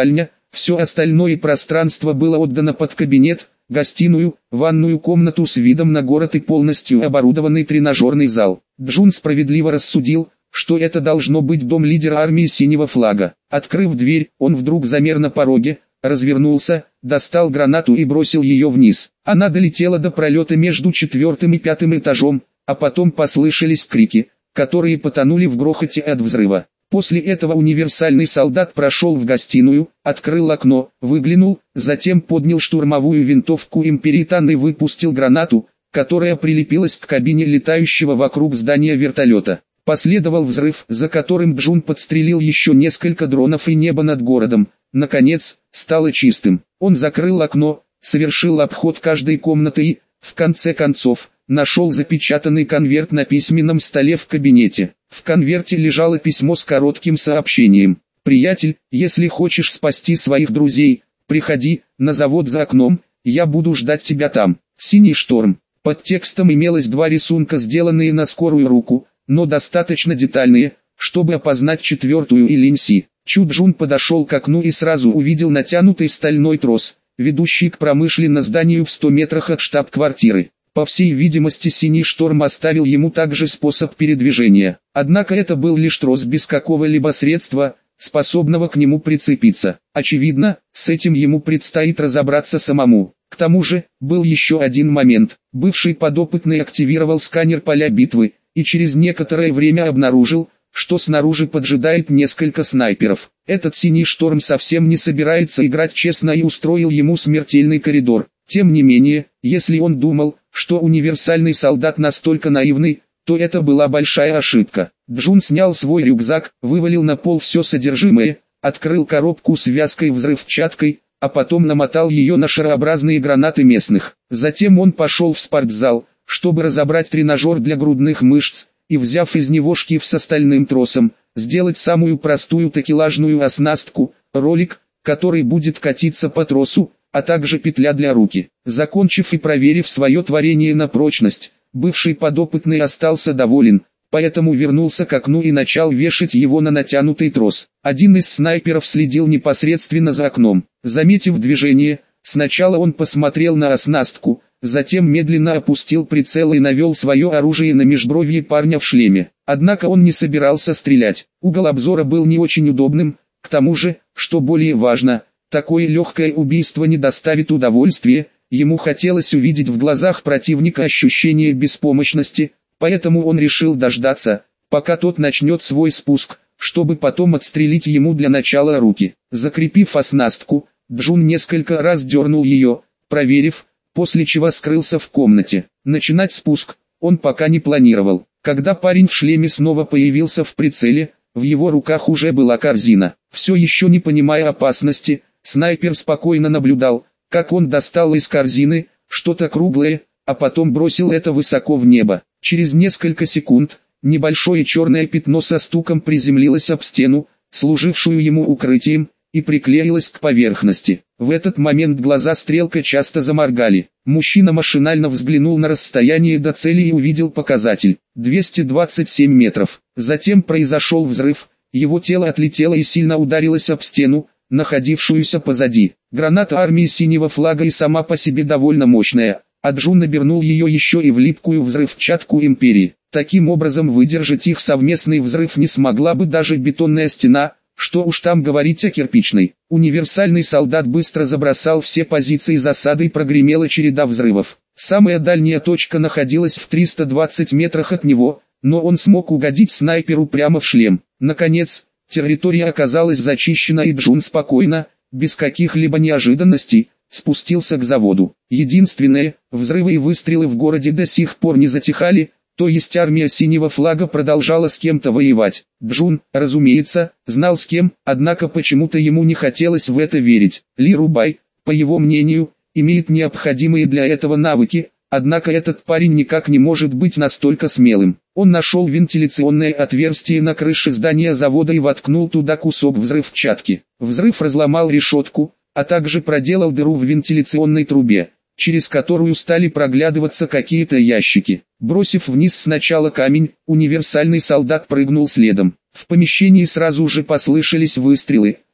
Все остальное пространство было отдано под кабинет, гостиную, ванную комнату с видом на город и полностью оборудованный тренажерный зал. Джун справедливо рассудил, что это должно быть дом лидера армии синего флага. Открыв дверь, он вдруг замер на пороге, развернулся, достал гранату и бросил ее вниз. Она долетела до пролета между четвертым и пятым этажом, а потом послышались крики, которые потонули в грохоте от взрыва. После этого универсальный солдат прошел в гостиную, открыл окно, выглянул, затем поднял штурмовую винтовку Империтан и выпустил гранату, которая прилепилась к кабине летающего вокруг здания вертолета. Последовал взрыв, за которым Джун подстрелил еще несколько дронов, и небо над городом, наконец, стало чистым. Он закрыл окно, совершил обход каждой комнаты и, в конце концов, нашел запечатанный конверт на письменном столе в кабинете. В конверте лежало письмо с коротким сообщением: «Приятель, если хочешь спасти своих друзей, приходи на завод за окном, я буду ждать тебя там. Синий шторм». Под текстом имелось два рисунка, сделанные на скорую руку, но достаточно детальные, чтобы опознать четвертую и Линси. Чу Джун подошел к окну и сразу увидел натянутый стальной трос, ведущий к промышленному зданию в ста метрах от штаб-квартиры. По всей видимости, синий шторм оставил ему также способ передвижения. Однако это был лишь трос без какого-либо средства, способного к нему прицепиться. Очевидно, с этим ему предстоит разобраться самому. К тому же, был еще один момент. Бывший подопытный активировал сканер поля битвы, и через некоторое время обнаружил, что снаружи поджидает несколько снайперов. Этот синий шторм совсем не собирается играть честно и устроил ему смертельный коридор. Тем не менее, если он думал, что универсальный солдат настолько наивный, то это была большая ошибка. Джун снял свой рюкзак, вывалил на пол все содержимое, открыл коробку с вязкой взрывчаткой, а потом намотал ее на шарообразные гранаты местных. Затем он пошел в спортзал, чтобы разобрать тренажер для грудных мышц, и, взяв из него шкив с остальным тросом, сделать самую простую такелажную оснастку, ролик, который будет катиться по тросу, а также петля для руки. Закончив и проверив свое творение на прочность, бывший подопытный остался доволен, поэтому вернулся к окну и начал вешать его на натянутый трос. Один из снайперов следил непосредственно за окном. Заметив движение, сначала он посмотрел на оснастку, затем медленно опустил прицел и навел свое оружие на межбровье парня в шлеме. Однако он не собирался стрелять. Угол обзора был не очень удобным, к тому же, что более важно, такое легкое убийство не доставит удовольствия. Ему хотелось увидеть в глазах противника ощущение беспомощности, поэтому он решил дождаться, пока тот начнет свой спуск, чтобы потом отстрелить ему для начала руки. Закрепив оснастку, Джун несколько раз дернул ее, проверив, после чего скрылся в комнате. Начинать спуск он пока не планировал. Когда парень в шлеме снова появился в прицеле, в его руках уже была корзина. Все еще не понимая опасности, снайпер спокойно наблюдал, как он достал из корзины что-то круглое, а потом бросил это высоко в небо. Через несколько секунд, небольшое черное пятно со стуком приземлилось об стену, служившую ему укрытием, и приклеилось к поверхности. В этот момент глаза стрелка часто заморгали. Мужчина машинально взглянул на расстояние до цели и увидел показатель – двести двадцать семь метров. Затем произошел взрыв, его тело отлетело и сильно ударилось об стену, находившуюся позади. Граната армии синего флага и сама по себе довольно мощная, а Джун набернул ее еще и в липкую взрывчатку Империи. Таким образом выдержать их совместный взрыв не смогла бы даже бетонная стена, что уж там говорить о кирпичной. Универсальный солдат быстро забросал все позиции засады и прогремела череда взрывов. Самая дальняя точка находилась в триста двадцати метрах от него, но он смог угодить снайперу прямо в шлем. Наконец, территория оказалась зачищена и Джун спокойно, без каких-либо неожиданностей, спустился к заводу. Единственное, взрывы и выстрелы в городе до сих пор не затихали, то есть армия синего флага продолжала с кем-то воевать. Джун, разумеется, знал с кем, однако почему-то ему не хотелось в это верить. Ли Рубай, по его мнению, имеет необходимые для этого навыки, однако этот парень никак не может быть настолько смелым. Он нашел вентиляционное отверстие на крыше здания завода и воткнул туда кусок взрывчатки. Взрыв разломал решетку, а также проделал дыру в вентиляционной трубе, через которую стали проглядываться какие-то ящики. Бросив вниз сначала камень, универсальный солдат прыгнул следом. В помещении сразу же послышались выстрелы,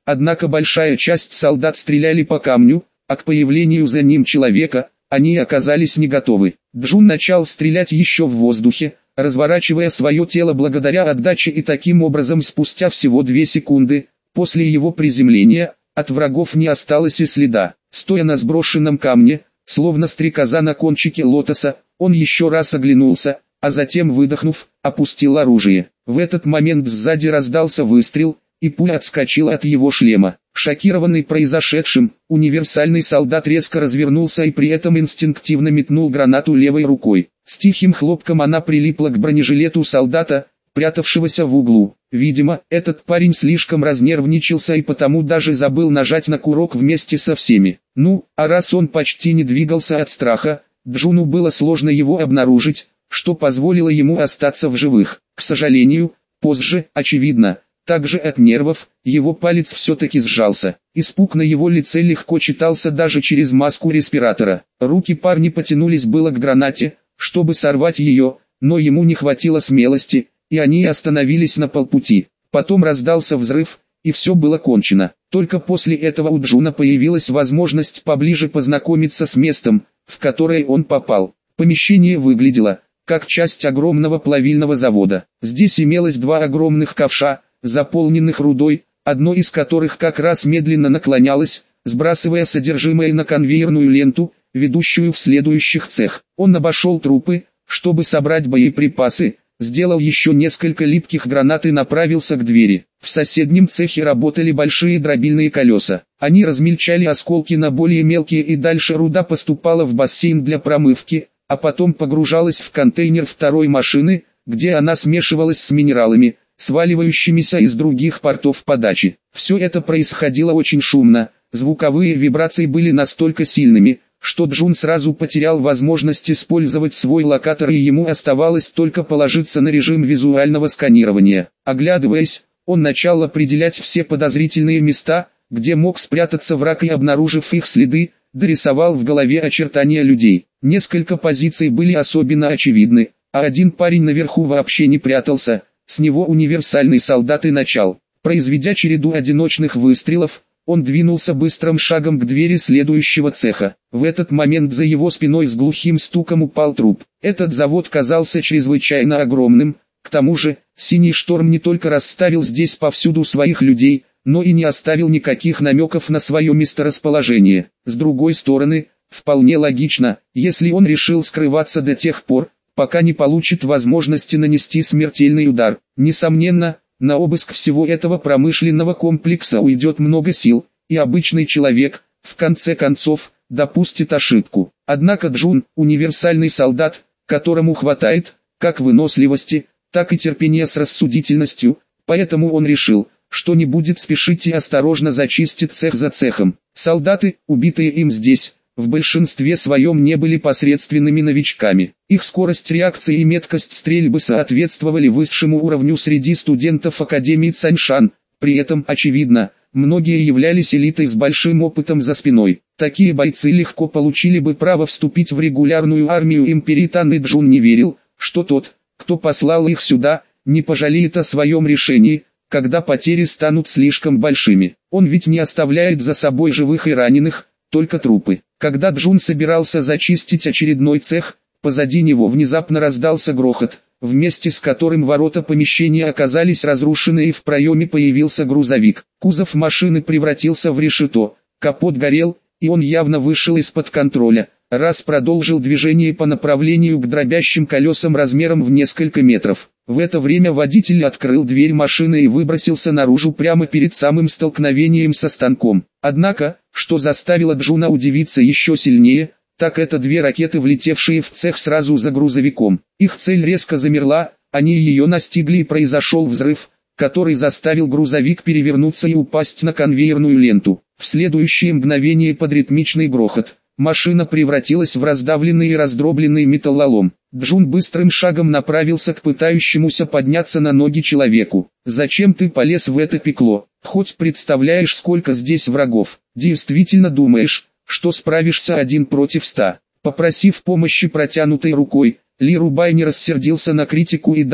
однако большая часть солдат стреляли по камню, а к появлению за ним человека, они оказались не готовы. Джун начал стрелять еще в воздухе, разворачивая свое тело благодаря отдаче, и таким образом спустя всего две секунды, после его приземления, от врагов не осталось и следа. Стоя на сброшенном камне, словно стрекоза на кончике лотоса, он еще раз оглянулся, а затем, выдохнув, опустил оружие. В этот момент сзади раздался выстрел, и пуля отскочила от его шлема. Шокированный произошедшим, универсальный солдат резко развернулся и при этом инстинктивно метнул гранату левой рукой. С тихим хлопком она прилипла к бронежилету солдата, прятавшегося в углу. Видимо, этот парень слишком разнервничался и потому даже забыл нажать на курок вместе со всеми. Ну, а раз он почти не двигался от страха, Джуну было сложно его обнаружить, что позволило ему остаться в живых. К сожалению, позже, очевидно, также от нервов, его палец все-таки сжался. Испуг на его лице легко читался даже через маску респиратора. Руки парня потянулись было к гранате, чтобы сорвать ее, но ему не хватило смелости, и они остановились на полпути. Потом раздался взрыв, и все было кончено. Только после этого у Джуна появилась возможность поближе познакомиться с местом, в которое он попал. Помещение выглядело как часть огромного плавильного завода. Здесь имелось два огромных ковша, заполненных рудой, одно из которых как раз медленно наклонялось, сбрасывая содержимое на конвейерную ленту, ведущую в следующих цех. Он обошел трупы, чтобы собрать боеприпасы, сделал еще несколько липких гранат и направился к двери. В соседнем цехе работали большие дробильные колеса. Они размельчали осколки на более мелкие, и дальше руда поступала в бассейн для промывки, а потом погружалась в контейнер второй машины, где она смешивалась с минералами, сваливающимися из других портов подачи. Все это происходило очень шумно, звуковые вибрации были настолько сильными, что Джун сразу потерял возможность использовать свой локатор, и ему оставалось только положиться на режим визуального сканирования. Оглядываясь, он начал определять все подозрительные места, где мог спрятаться враг, и, обнаружив их следы, дорисовал в голове очертания людей. Несколько позиций были особенно очевидны, а один парень наверху вообще не прятался, с него универсальный солдат и начал. Произведя череду одиночных выстрелов, он двинулся быстрым шагом к двери следующего цеха. В этот момент за его спиной с глухим стуком упал труп. Этот завод казался чрезвычайно огромным, к тому же, Синий Шторм не только расставил здесь повсюду своих людей, но и не оставил никаких намеков на свое месторасположение. С другой стороны, вполне логично, если он решил скрываться до тех пор, пока не получит возможности нанести смертельный удар. Несомненно, на обыск всего этого промышленного комплекса уйдет много сил, и обычный человек, в конце концов, допустит ошибку. Однако Джун – универсальный солдат, которому хватает, как выносливости, так и терпения с рассудительностью, поэтому он решил, что не будет спешить и осторожно зачистит цех за цехом. Солдаты, убитые им здесь, в большинстве своем не были посредственными новичками. Их скорость реакции и меткость стрельбы соответствовали высшему уровню среди студентов Академии Цаньшан. При этом, очевидно, многие являлись элитой с большим опытом за спиной. Такие бойцы легко получили бы право вступить в регулярную армию империи Тан, и Джун не верил, что тот, кто послал их сюда, не пожалеет о своем решении, когда потери станут слишком большими. Он ведь не оставляет за собой живых и раненых, только трупы. Когда Джун собирался зачистить очередной цех, позади него внезапно раздался грохот, вместе с которым ворота помещения оказались разрушены, и в проеме появился грузовик. Кузов машины превратился в решето, капот горел, и он явно вышел из-под контроля. Раз продолжил движение по направлению к дробящим колесам размером в несколько метров. В это время водитель открыл дверь машины и выбросился наружу прямо перед самым столкновением со станком. Однако, что заставило Джуна удивиться еще сильнее, так это две ракеты, влетевшие в цех сразу за грузовиком. Их цель резко замерла, они ее настигли, и произошел взрыв, который заставил грузовик перевернуться и упасть на конвейерную ленту. В следующее мгновение под ритмичный грохот машина превратилась в раздавленный и раздробленный металлолом. Джун быстрым шагом направился к пытающемуся подняться на ноги человеку. «Зачем ты полез в это пекло? Хоть представляешь, сколько здесь врагов? Действительно думаешь, что справишься один против ста?» Попросив помощи протянутой рукой, Ли Рубай не рассердился на критику и даже,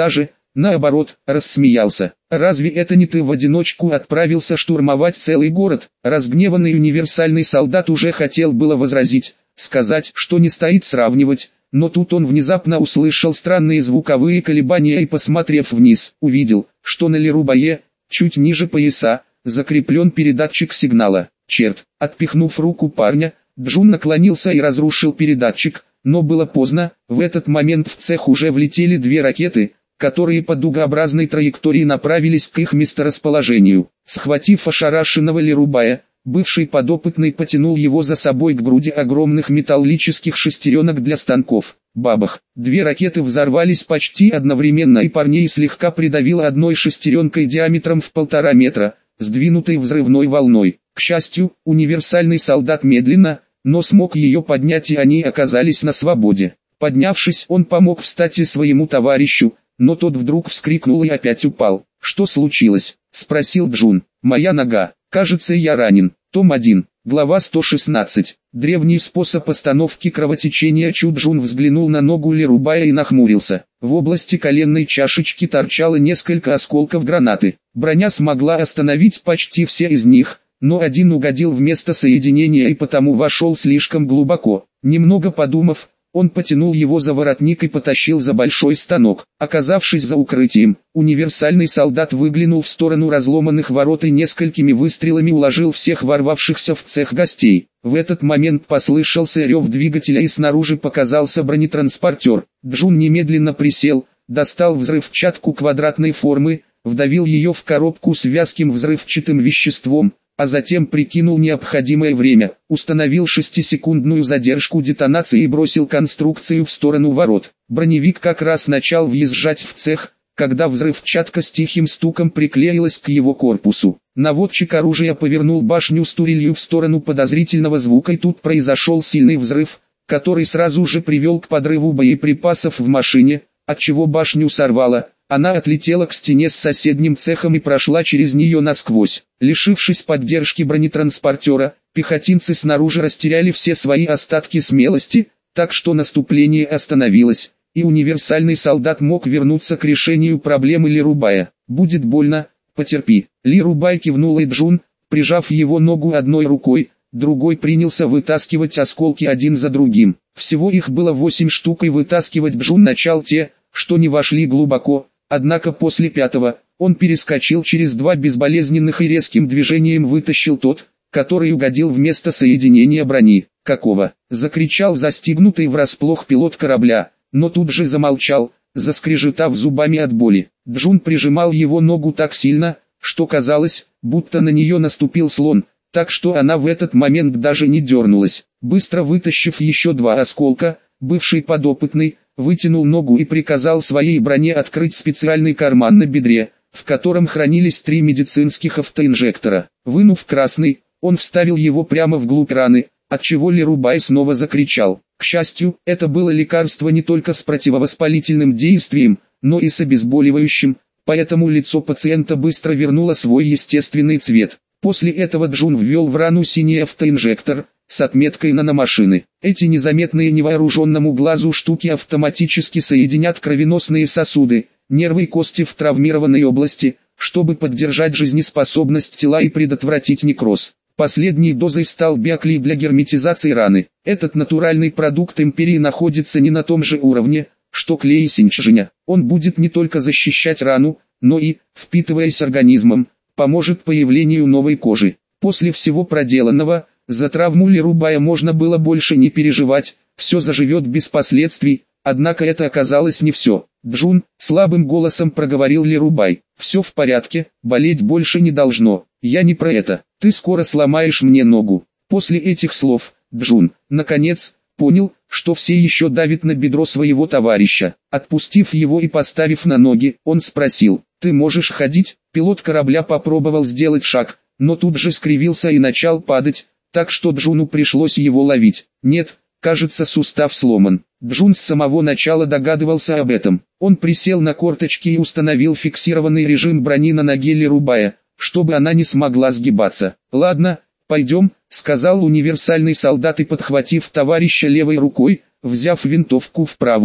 наоборот, рассмеялся. «Разве это не ты в одиночку отправился штурмовать целый город?» Разгневанный универсальный солдат уже хотел было возразить, сказать, что не стоит сравнивать, но тут он внезапно услышал странные звуковые колебания и, посмотрев вниз, увидел, что на Лерубае, чуть ниже пояса, закреплен передатчик сигнала. Черт! Отпихнув руку парня, Джун наклонился и разрушил передатчик, но было поздно. В этот момент в цех уже влетели две ракеты, которые по дугообразной траектории направились к их месторасположению. Схватив ошарашенного Лерубая, бывший подопытный потянул его за собой к груди огромных металлических шестеренок для станков. Бабах! Две ракеты взорвались почти одновременно, и парней слегка придавило одной шестеренкой диаметром в полтора метра, сдвинутой взрывной волной. К счастью, универсальный солдат медленно, но смог ее поднять, и они оказались на свободе. Поднявшись, он помог встать и своему товарищу, но тот вдруг вскрикнул и опять упал. «Что случилось?» – спросил Джун. «Моя нога. Кажется, я ранен». Том один. Глава сто шестнадцать. Древний способ остановки кровотечения. Чуджун взглянул на ногу Лерубая и нахмурился. В области коленной чашечки торчало несколько осколков гранаты. Броня смогла остановить почти все из них, но один угодил в место соединения и потому вошел слишком глубоко. Немного подумав, он потянул его за воротник и потащил за большой станок. Оказавшись за укрытием, универсальный солдат выглянул в сторону разломанных ворот и несколькими выстрелами уложил всех ворвавшихся в цех гостей. В этот момент послышался рев двигателя и снаружи показался бронетранспортер. Джун немедленно присел, достал взрывчатку квадратной формы, вдавил ее в коробку с вязким взрывчатым веществом, а затем прикинул необходимое время, установил шестисекундную задержку детонации и бросил конструкцию в сторону ворот. Броневик как раз начал въезжать в цех, когда взрывчатка с тихим стуком приклеилась к его корпусу. Наводчик оружия повернул башню с турелью в сторону подозрительного звука, и тут произошел сильный взрыв, который сразу же привел к подрыву боеприпасов в машине, отчего башню сорвало. Она отлетела к стене с соседним цехом и прошла через нее насквозь. Лишившись поддержки бронетранспортера, пехотинцы снаружи растеряли все свои остатки смелости, так что наступление остановилось, и универсальный солдат мог вернуться к решению проблемы Лерубая. «Будет больно, потерпи». Лерубай кивнул, и Джун, прижав его ногу одной рукой, другой принялся вытаскивать осколки один за другим. Всего их было восемь штук, и вытаскивать Джун начал те, что не вошли глубоко. Однако после пятого, он перескочил через два безболезненных и резким движением вытащил тот, который угодил в место соединения брони. «Какого?» – закричал застигнутый врасплох пилот корабля, но тут же замолчал, заскрежетав зубами от боли. Джун прижимал его ногу так сильно, что казалось, будто на нее наступил слон, так что она в этот момент даже не дернулась. Быстро вытащив еще два осколка, бывший подопытный вытянул ногу и приказал своей броне открыть специальный карман на бедре, в котором хранились три медицинских автоинжектора. Вынув красный, он вставил его прямо вглубь раны, отчего Лерубай снова закричал. К счастью, это было лекарство не только с противовоспалительным действием, но и с обезболивающим, поэтому лицо пациента быстро вернуло свой естественный цвет. После этого Джун ввел в рану синий автоинжектор с отметкой наномашины. Эти незаметные невооруженному глазу штуки автоматически соединят кровеносные сосуды, нервы и кости в травмированной области, чтобы поддержать жизнеспособность тела и предотвратить некроз. Последней дозой стал биоклей для герметизации раны. Этот натуральный продукт империи находится не на том же уровне, что клей Синчжэня. Он будет не только защищать рану, но и, впитываясь организмом, поможет появлению новой кожи. После всего проделанного, за травму Лерубая можно было больше не переживать, все заживет без последствий, однако это оказалось не все. «Джун», — слабым голосом проговорил Лерубай, — «все в порядке, болеть больше не должно, я не про это, ты скоро сломаешь мне ногу». После этих слов, Джун, наконец, понял, что все еще давит на бедро своего товарища. Отпустив его и поставив на ноги, он спросил: «Ты можешь ходить?» Пилот корабля попробовал сделать шаг, но тут же скривился и начал падать, так что Джуну пришлось его ловить. «Нет, кажется, сустав сломан». Джун с самого начала догадывался об этом. Он присел на корточки и установил фиксированный режим брони на ноге Лерубая, чтобы она не смогла сгибаться. «Ладно, пойдем», — сказал универсальный солдат и, подхватив товарища левой рукой, взяв винтовку в правую,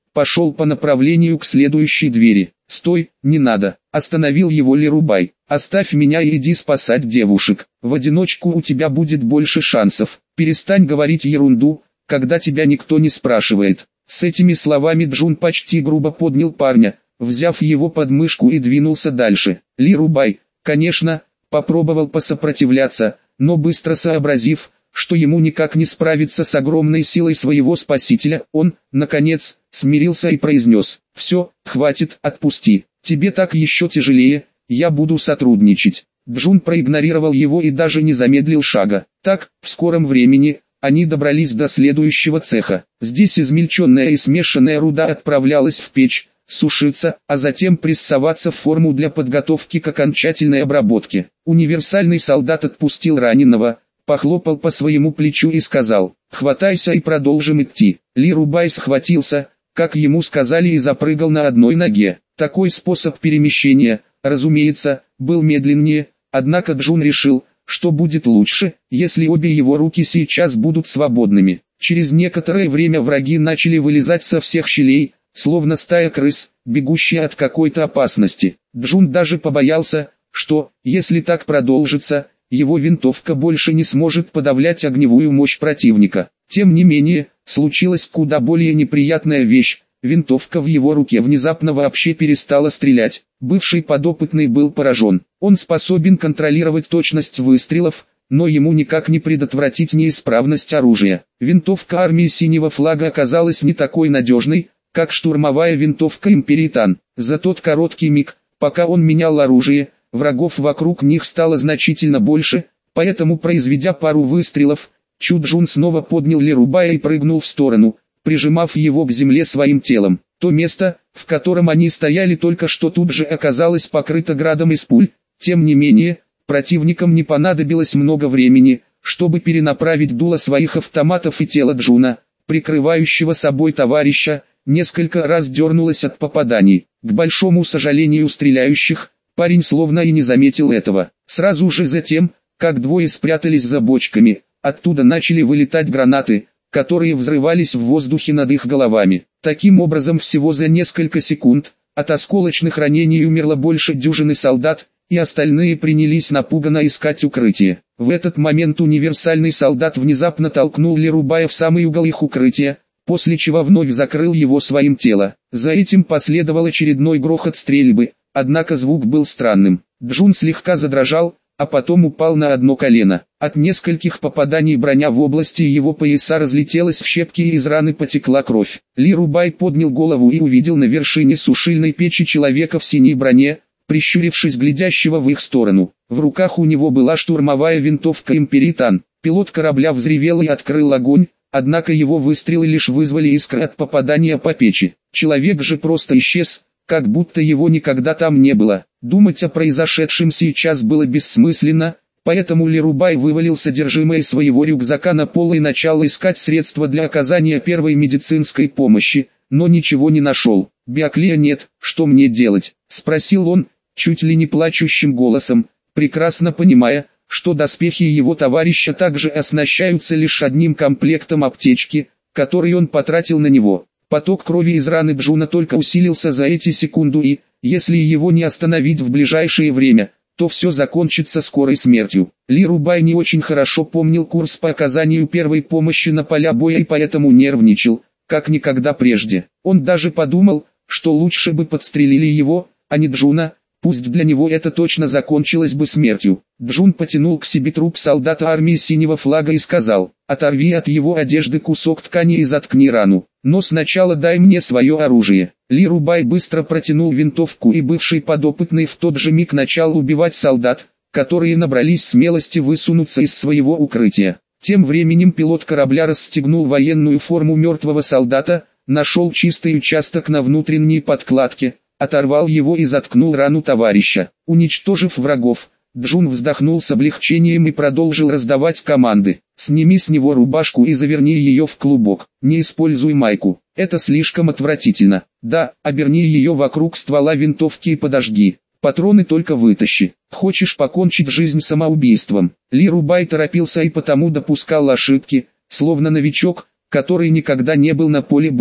пошел по направлению к следующей двери. «Стой, не надо!» – остановил его Лирубай. «Оставь меня и иди спасать девушек. В одиночку у тебя будет больше шансов. Перестань говорить ерунду, когда тебя никто не спрашивает». С этими словами Джун почти грубо поднял парня, взяв его под мышку и двинулся дальше. Лирубай, конечно, попробовал посопротивляться, но быстро сообразив, что ему никак не справиться с огромной силой своего спасителя, он, наконец, смирился и произнес: «Все, хватит, отпусти, тебе так еще тяжелее, я буду сотрудничать». Джун проигнорировал его и даже не замедлил шага. Так, в скором времени, они добрались до следующего цеха. Здесь измельченная и смешанная руда отправлялась в печь, сушиться, а затем прессоваться в форму для подготовки к окончательной обработке. Универсальный солдат отпустил раненого, похлопал по своему плечу и сказал: «Хватайся и продолжим идти». Лирубай схватился, как ему сказали, и запрыгал на одной ноге. Такой способ перемещения, разумеется, был медленнее, однако Джун решил, что будет лучше, если обе его руки сейчас будут свободными. Через некоторое время враги начали вылезать со всех щелей, словно стая крыс, бегущая от какой-то опасности. Джун даже побоялся, что, если так продолжится, его винтовка больше не сможет подавлять огневую мощь противника. Тем не менее, случилась куда более неприятная вещь. Винтовка в его руке внезапно вообще перестала стрелять. Бывший подопытный был поражен. Он способен контролировать точность выстрелов, но ему никак не предотвратить неисправность оружия. Винтовка армии Синего Флага оказалась не такой надежной, как штурмовая винтовка Империи Тан. За тот короткий миг, пока он менял оружие, врагов вокруг них стало значительно больше, поэтому, произведя пару выстрелов, Чу Джун снова поднял Лирубая и прыгнул в сторону, прижимав его к земле своим телом. То место, в котором они стояли только что, тут же оказалось покрыто градом из пуль. Тем не менее, противникам не понадобилось много времени, чтобы перенаправить дуло своих автоматов, и тело Джуна, прикрывающего собой товарища, несколько раз дернулось от попаданий. К большому сожалению стреляющих, парень словно и не заметил этого. Сразу же затем, как двое спрятались за бочками, оттуда начали вылетать гранаты, которые взрывались в воздухе над их головами. Таким образом, всего за несколько секунд от осколочных ранений умерло больше дюжины солдат, и остальные принялись напуганно искать укрытие. В этот момент универсальный солдат внезапно толкнул Лирубая в самый угол их укрытия, после чего вновь закрыл его своим телом. За этим последовал очередной грохот стрельбы, однако звук был странным. Джун слегка задрожал, а потом упал на одно колено. От нескольких попаданий броня в области его пояса разлетелась в щепки, и из раны потекла кровь. Лирубай поднял голову и увидел на вершине сушильной печи человека в синей броне, прищурившись глядящего в их сторону. В руках у него была штурмовая винтовка Империи Тан. Пилот корабля взревел и открыл огонь, однако его выстрелы лишь вызвали искры от попадания по печи. Человек же просто исчез, как будто его никогда там не было. Думать о произошедшем сейчас было бессмысленно, поэтому Лирубай вывалил содержимое своего рюкзака на пол и начал искать средства для оказания первой медицинской помощи, но ничего не нашел. «Биоклея нет, что мне делать?» – спросил он, чуть ли не плачущим голосом, прекрасно понимая, что доспехи его товарища также оснащаются лишь одним комплектом аптечки, который он потратил на него. Поток крови из раны Джуна только усилился за эти секунды, и, если его не остановить в ближайшее время, то все закончится скорой смертью. Лирубай не очень хорошо помнил курс по оказанию первой помощи на поля боя и поэтому нервничал, как никогда прежде. Он даже подумал, что лучше бы подстрелили его, а не Джуна, пусть для него это точно закончилось бы смертью. Джун потянул к себе труп солдата армии Синего Флага и сказал: «Оторви от его одежды кусок ткани и заткни рану. Но сначала дай мне свое оружие». Лирубай быстро протянул винтовку, и бывший подопытный в тот же миг начал убивать солдат, которые набрались смелости высунуться из своего укрытия. Тем временем пилот корабля расстегнул военную форму мертвого солдата, нашел чистый участок на внутренней подкладке, оторвал его и заткнул рану товарища. Уничтожив врагов, Джун вздохнул с облегчением и продолжил раздавать команды. «Сними с него рубашку и заверни ее в клубок. Не используй майку, это слишком отвратительно. Да, оберни ее вокруг ствола винтовки и подожги. Патроны только вытащи. Хочешь покончить жизнь самоубийством?» Лирубай торопился и потому допускал ошибки, словно новичок, который никогда не был на поле боя.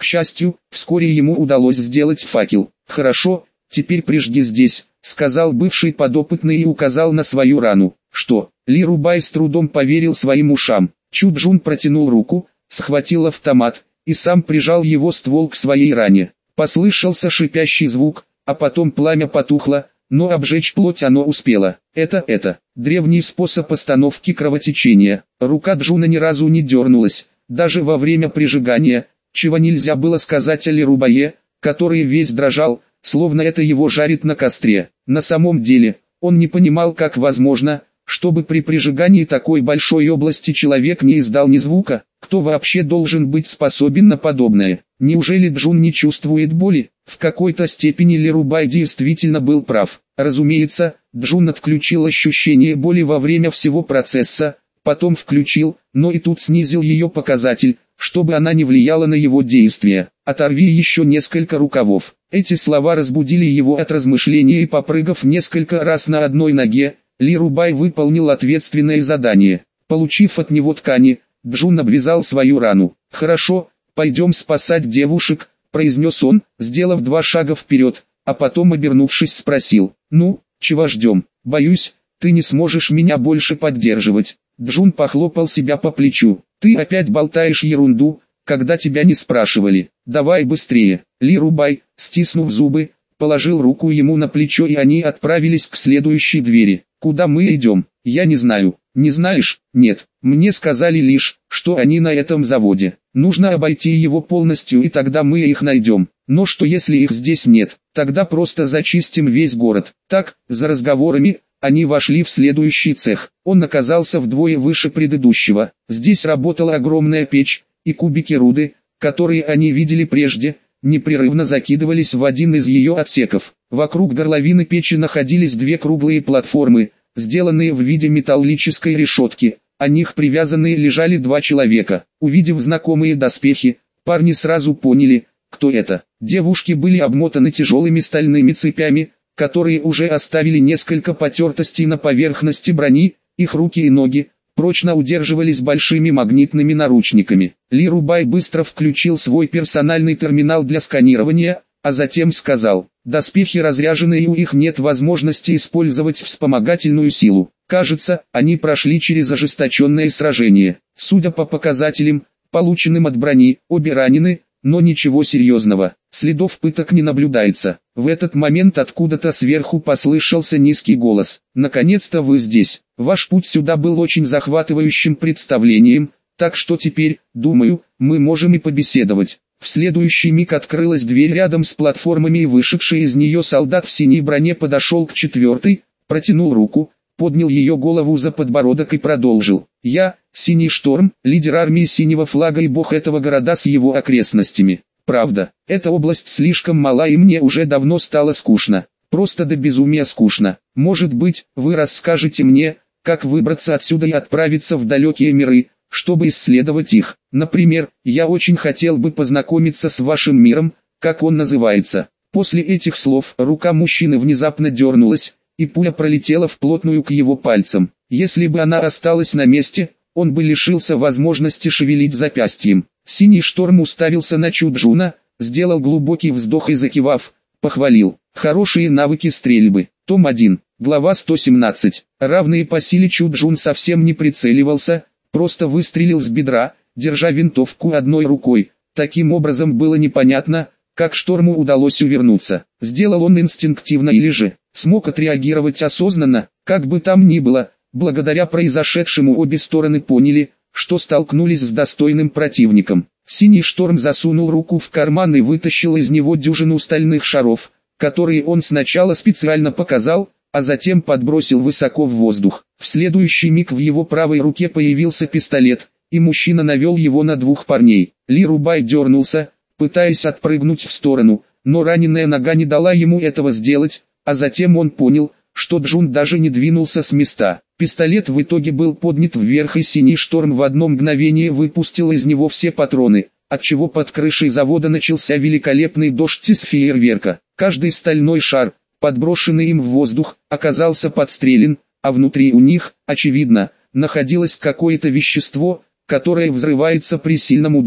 К счастью, вскоре ему удалось сделать факел. «Хорошо, теперь прижги здесь», — сказал бывший подопытный и указал на свою рану. «Что?» Ли Рубай с трудом поверил своим ушам. Чу Джун протянул руку, схватил автомат и сам прижал его ствол к своей ране. Послышался шипящий звук, а потом пламя потухло, но обжечь плоть оно успело. Это, это, древний способ остановки кровотечения. Рука Джуна ни разу не дернулась, даже во время прижигания, чего нельзя было сказать о Ли Рубае, который весь дрожал, словно это его жарит на костре. На самом деле, он не понимал, как возможно, чтобы при прижигании такой большой области человек не издал ни звука. Кто вообще должен быть способен на подобное? Неужели Джун не чувствует боли? В какой-то степени Ли Рубай действительно был прав. Разумеется, Джун отключил ощущение боли во время всего процесса, потом включил, но и тут снизил ее показатель, чтобы она не влияла на его действия. «Оторви еще несколько рукавов». Эти слова разбудили его от размышления, и попрыгав несколько раз на одной ноге, Ли Рубай выполнил ответственное задание. Получив от него ткани, Джун обвязал свою рану. «Хорошо, пойдем спасать девушек», — произнес он, сделав два шага вперед, а потом, обернувшись, спросил: «Ну, чего ждем? Боюсь, ты не сможешь меня больше поддерживать». Джун похлопал себя по плечу. «Ты опять болтаешь ерунду, когда тебя не спрашивали. Давай быстрее». Ли Рубай, стиснув зубы, положил руку ему на плечо, и они отправились к следующей двери. «Куда мы идем? Я не знаю». «Не знаешь?» «Нет, мне сказали лишь, что они на этом заводе. Нужно обойти его полностью, и тогда мы их найдем. Но что если их здесь нет? Тогда просто зачистим весь город». Так, за разговорами, они вошли в следующий цех. Он оказался вдвое выше предыдущего. Здесь работала огромная печь, и кубики руды, которые они видели прежде, непрерывно закидывались в один из ее отсеков. Вокруг горловины печи находились две круглые платформы, сделанные в виде металлической решетки. О них привязанные лежали два человека. Увидев знакомые доспехи, парни сразу поняли, кто это. Девушки были обмотаны тяжелыми стальными цепями, которые уже оставили несколько потертостей на поверхности брони. Их руки и ноги прочно удерживались большими магнитными наручниками. Ли Рубай быстро включил свой персональный терминал для сканирования, а затем сказал: «Доспехи разряжены, и у них нет возможности использовать вспомогательную силу. Кажется, они прошли через ожесточенное сражение. Судя по показателям, полученным от брони, обе ранены, но ничего серьезного. Следов пыток не наблюдается». В этот момент откуда-то сверху послышался низкий голос: «Наконец-то вы здесь. Ваш путь сюда был очень захватывающим представлением, так что теперь, думаю, мы можем и побеседовать». В следующий миг открылась дверь рядом с платформами, и вышедший из нее солдат в синей броне подошел к четвертой, протянул руку, поднял ее голову за подбородок и продолжил: «Я, Синий Шторм, лидер армии Синего Флага и бог этого города с его окрестностями. Правда, эта область слишком мала, и мне уже давно стало скучно. Просто до безумия скучно. Может быть, вы расскажете мне, как выбраться отсюда и отправиться в далекие миры, чтобы исследовать их. Например, я очень хотел бы познакомиться с вашим миром, как он называется». После этих слов рука мужчины внезапно дернулась, и пуля пролетела вплотную к его пальцам. Если бы она осталась на месте, он бы лишился возможности шевелить запястьем. Синий Шторм уставился на Чу Джуна, сделал глубокий вздох и, закивав, похвалил: «Хорошие навыки стрельбы». Том один, глава сто семнадцать. Равные по силе Чу Джун совсем не прицеливался, просто выстрелил с бедра, держа винтовку одной рукой. Таким образом было непонятно, как Шторму удалось увернуться. Сделал он инстинктивно или же смог отреагировать осознанно. Как бы там ни было, благодаря произошедшему обе стороны поняли, что столкнулись с достойным противником. Синий Шторм засунул руку в карман и вытащил из него дюжину стальных шаров, которые он сначала специально показал, а затем подбросил высоко в воздух. В следующий миг в его правой руке появился пистолет, и мужчина навел его на двух парней. Ли Рубай дернулся, пытаясь отпрыгнуть в сторону, но раненая нога не дала ему этого сделать, а затем он понял, что Джун даже не двинулся с места. Пистолет в итоге был поднят вверх, и Синий Шторм в одно мгновение выпустил из него все патроны, отчего под крышей завода начался великолепный дождь из фейерверка. Каждый стальной шар, подброшенный им в воздух, оказался подстрелен, а внутри у них, очевидно, находилось какое-то вещество, которое взрывается при сильном ударе.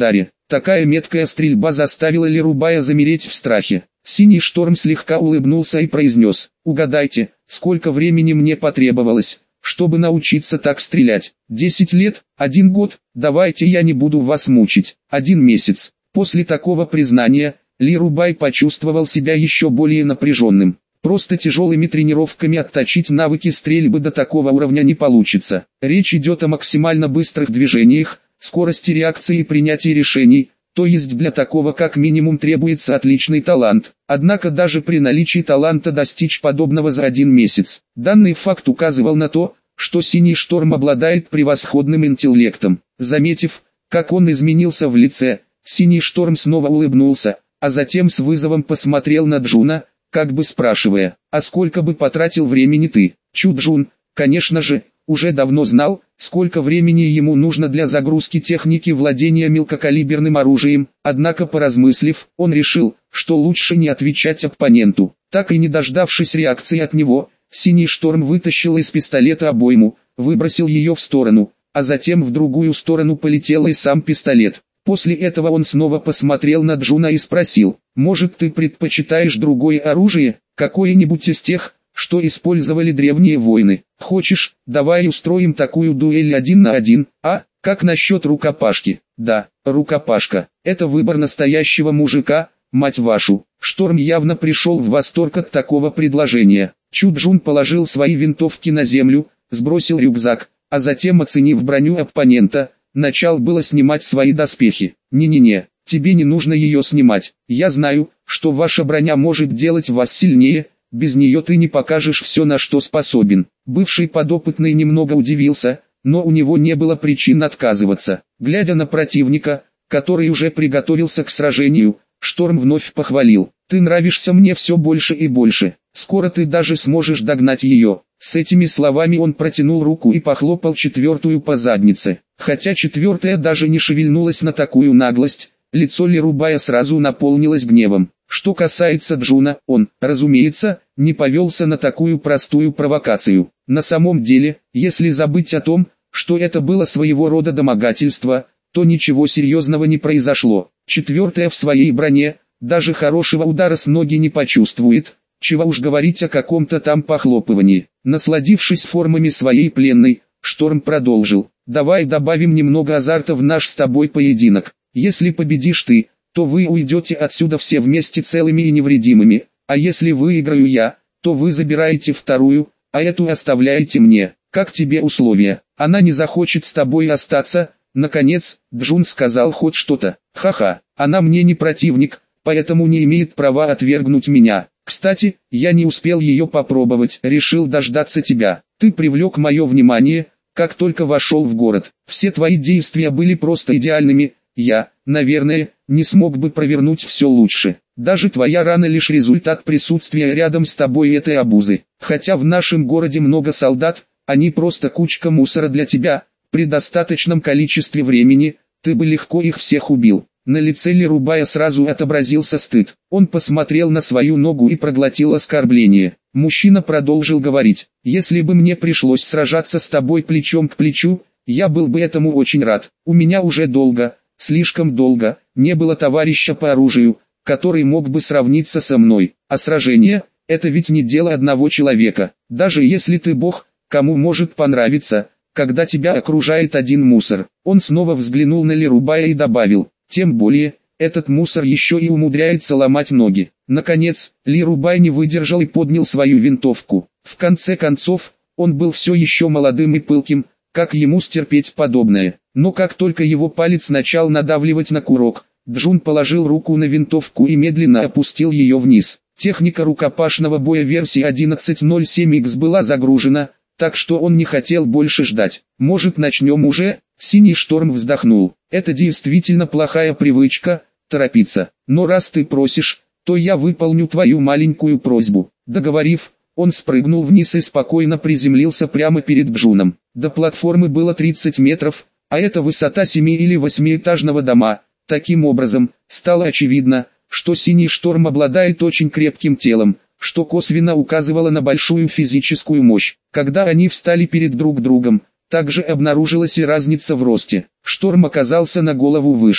Такая меткая стрельба заставила Лирубая замереть в страхе. Синий Шторм слегка улыбнулся и произнес: «Угадайте, сколько времени мне потребовалось, чтобы научиться так стрелять? Десять лет? Один год? Давайте я не буду вас мучить. Один месяц». После такого признания, Лирубай почувствовал себя еще более напряженным. Просто тяжелыми тренировками отточить навыки стрельбы до такого уровня не получится. Речь идет о максимально быстрых движениях, скорости реакции и принятия решений, то есть для такого как минимум требуется отличный талант. Однако даже при наличии таланта достичь подобного за один месяц. Данный факт указывал на то, что Синий Шторм обладает превосходным интеллектом. Заметив, как он изменился в лице, Синий Шторм снова улыбнулся, а затем с вызовом посмотрел на Джуна, как бы спрашивая: «А сколько бы потратил времени ты?» Чу Джун, конечно же, уже давно знал, сколько времени ему нужно для загрузки техники владения мелкокалиберным оружием, однако поразмыслив, он решил, что лучше не отвечать оппоненту. Так и не дождавшись реакции от него, Синий Шторм вытащил из пистолета обойму, выбросил ее в сторону, а затем в другую сторону полетел и сам пистолет. После этого он снова посмотрел на Джуна и спросил: «Может, ты предпочитаешь другое оружие, какое-нибудь из тех, что использовали древние воины? Хочешь, давай устроим такую дуэль один на один, а? Как насчет рукопашки?» «Да, рукопашка, это выбор настоящего мужика, мать вашу». Шторм явно пришел в восторг от такого предложения. Чу Джун положил свои винтовки на землю, сбросил рюкзак, а затем, оценив броню оппонента, начал было снимать свои доспехи. «Не-не-не, тебе не нужно ее снимать. Я знаю, что ваша броня может делать вас сильнее, без нее ты не покажешь все, на что способен». Бывший подопытный немного удивился, но у него не было причин отказываться. Глядя на противника, который уже приготовился к сражению, Шторм вновь похвалил: «Ты нравишься мне все больше и больше. Скоро ты даже сможешь догнать ее». С этими словами он протянул руку и похлопал четвертую по заднице. Хотя четвертая даже не шевельнулась на такую наглость, лицо Лирубая сразу наполнилось гневом. Что касается Джуна, он, разумеется, не повелся на такую простую провокацию. На самом деле, если забыть о том, что это было своего рода домогательство, то ничего серьезного не произошло. Четвертая в своей броне, даже хорошего удара с ноги не почувствует, чего уж говорить о каком-то там похлопывании. Насладившись формами своей пленной, Шторм продолжил: «Давай добавим немного азарта в наш с тобой поединок. Если победишь ты, то вы уйдете отсюда все вместе целыми и невредимыми, а если выиграю я, то вы забираете вторую, а эту оставляете мне. Как тебе условия? Она не захочет с тобой остаться». Наконец, Джун сказал хоть что-то. «Ха-ха, она мне не противник, поэтому не имеет права отвергнуть меня. Кстати, я не успел ее попробовать, решил дождаться тебя. Ты привлек мое внимание, как только вошел в город. Все твои действия были просто идеальными, я, наверное, не смог бы провернуть все лучше. Даже твоя рана лишь результат присутствия рядом с тобой этой обузы. Хотя в нашем городе много солдат, они просто кучка мусора для тебя, при достаточном количестве времени, ты бы легко их всех убил». На лице Лирубая сразу отобразился стыд. Он посмотрел на свою ногу и проглотил оскорбление. Мужчина продолжил говорить: «Если бы мне пришлось сражаться с тобой плечом к плечу, я был бы этому очень рад. У меня уже долго, слишком долго, не было товарища по оружию, который мог бы сравниться со мной. А сражение – это ведь не дело одного человека. Даже если ты бог, кому может понравиться, когда тебя окружает один мусор?» Он снова взглянул на Лирубая и добавил: «Тем более, этот мусор еще и умудряется ломать ноги». Наконец, Лирубай не выдержал и поднял свою винтовку. В конце концов, он был все еще молодым и пылким, как ему стерпеть подобное. Но как только его палец начал надавливать на курок, Джун положил руку на винтовку и медленно опустил ее вниз. Техника рукопашного боя версии одиннадцать ноль семь икс была загружена, так что он не хотел больше ждать. «Может, начнем уже?» Синий Шторм вздохнул. «Это действительно плохая привычка, торопиться. Но раз ты просишь, то я выполню твою маленькую просьбу». Договорив, он спрыгнул вниз и спокойно приземлился прямо перед Джуном. До платформы было тридцать метров, а это высота семи- или восьмиэтажного дома. Таким образом, стало очевидно, что Синий Шторм обладает очень крепким телом, что косвенно указывало на большую физическую мощь. Когда они встали перед друг другом, также обнаружилась и разница в росте. Шторм оказался на голову выше.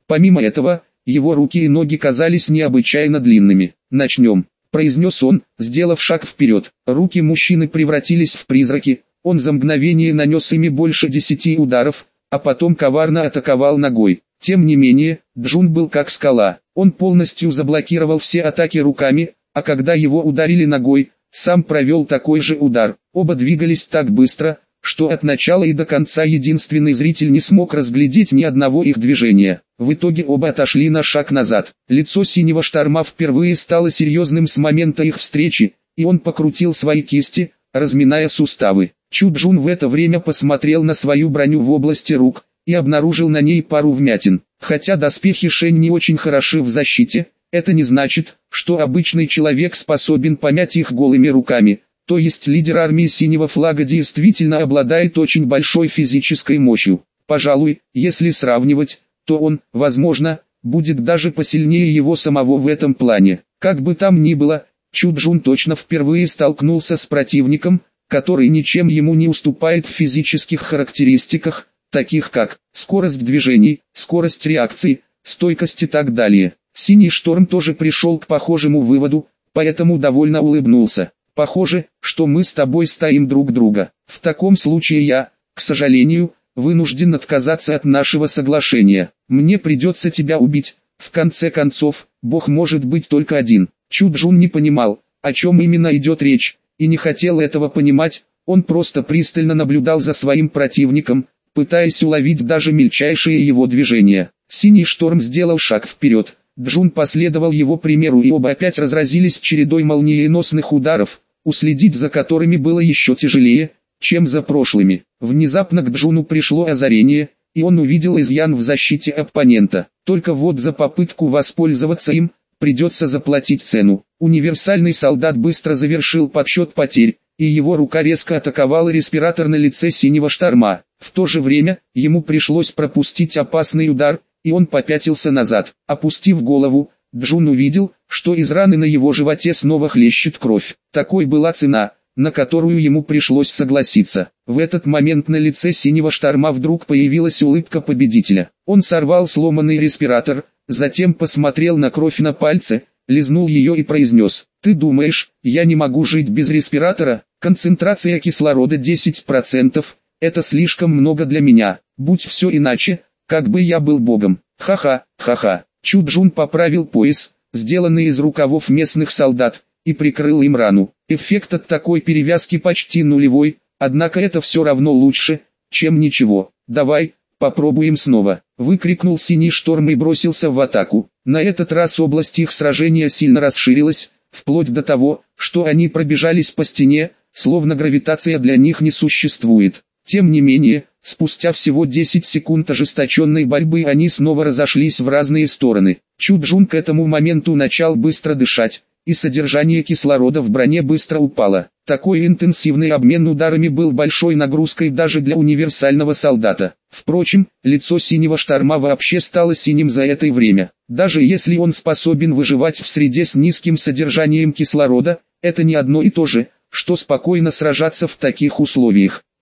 Помимо этого, его руки и ноги казались необычайно длинными. «Начнем», — произнес он, сделав шаг вперед. Руки мужчины превратились в призраки, он за мгновение нанес ими больше десяти ударов, а потом коварно атаковал ногой. Тем не менее, Джун был как скала, он полностью заблокировал все атаки руками, а когда его ударили ногой, сам провел такой же удар. Оба двигались так быстро, что от начала и до конца единственный зритель не смог разглядеть ни одного их движения. В итоге оба отошли на шаг назад. Лицо Синего Шторма впервые стало серьезным с момента их встречи, и он покрутил свои кисти, разминая суставы. Чу Джун в это время посмотрел на свою броню в области рук, и обнаружил на ней пару вмятин. Хотя доспехи Шэнь не очень хороши в защите, это не значит, что обычный человек способен помять их голыми руками. То есть лидер армии Синего Флага действительно обладает очень большой физической мощью. Пожалуй, если сравнивать, то он, возможно, будет даже посильнее его самого в этом плане. Как бы там ни было, Чу Джун точно впервые столкнулся с противником, который ничем ему не уступает в физических характеристиках, таких как скорость движений, скорость реакции, стойкость и так далее. Синий Шторм тоже пришел к похожему выводу, поэтому довольно улыбнулся. «Похоже, что мы с тобой стоим друг друга. В таком случае я, к сожалению, вынужден отказаться от нашего соглашения. Мне придется тебя убить. В конце концов, Бог может быть только один». Чу Джун не понимал, о чем именно идет речь, и не хотел этого понимать, он просто пристально наблюдал за своим противником, пытаясь уловить даже мельчайшие его движения. Синий Шторм сделал шаг вперед. Джун последовал его примеру, и оба опять разразились чередой молниеносных ударов, уследить за которыми было еще тяжелее, чем за прошлыми. Внезапно к Джуну пришло озарение, и он увидел изъян в защите оппонента. Только вот за попытку воспользоваться им, придется заплатить цену. Универсальный солдат быстро завершил подсчет потерь, и его рука резко атаковала респиратор на лице Синего Шторма. В то же время, ему пришлось пропустить опасный удар, и он попятился назад. Опустив голову, Джун увидел, что из раны на его животе снова хлещет кровь. Такой была цена, на которую ему пришлось согласиться. В этот момент на лице Синего Шторма вдруг появилась улыбка победителя. Он сорвал сломанный респиратор, затем посмотрел на кровь на пальце, лизнул ее и произнес: «Ты думаешь, я не могу жить без респиратора? Концентрация кислорода десять процентов, это слишком много для меня. Будь все иначе, как бы я был богом». Ха-ха, ха-ха. Чу Джун поправил пояс, сделанный из рукавов местных солдат, и прикрыл им рану. Эффект от такой перевязки почти нулевой, однако это все равно лучше, чем ничего. «Давай, попробуем снова», — выкрикнул Синий Шторм и бросился в атаку. На этот раз область их сражения сильно расширилась, вплоть до того, что они пробежались по стене, словно гравитация для них не существует. Тем не менее, спустя всего десять секунд ожесточенной борьбы они снова разошлись в разные стороны. Чу Джун к этому моменту начал быстро дышать, и содержание кислорода в броне быстро упало. Такой интенсивный обмен ударами был большой нагрузкой даже для универсального солдата. Впрочем, лицо Синего Шторма вообще стало синим за это время. Даже если он способен выживать в среде с низким содержанием кислорода, это не одно и то же, что спокойно сражаться в таких условиях.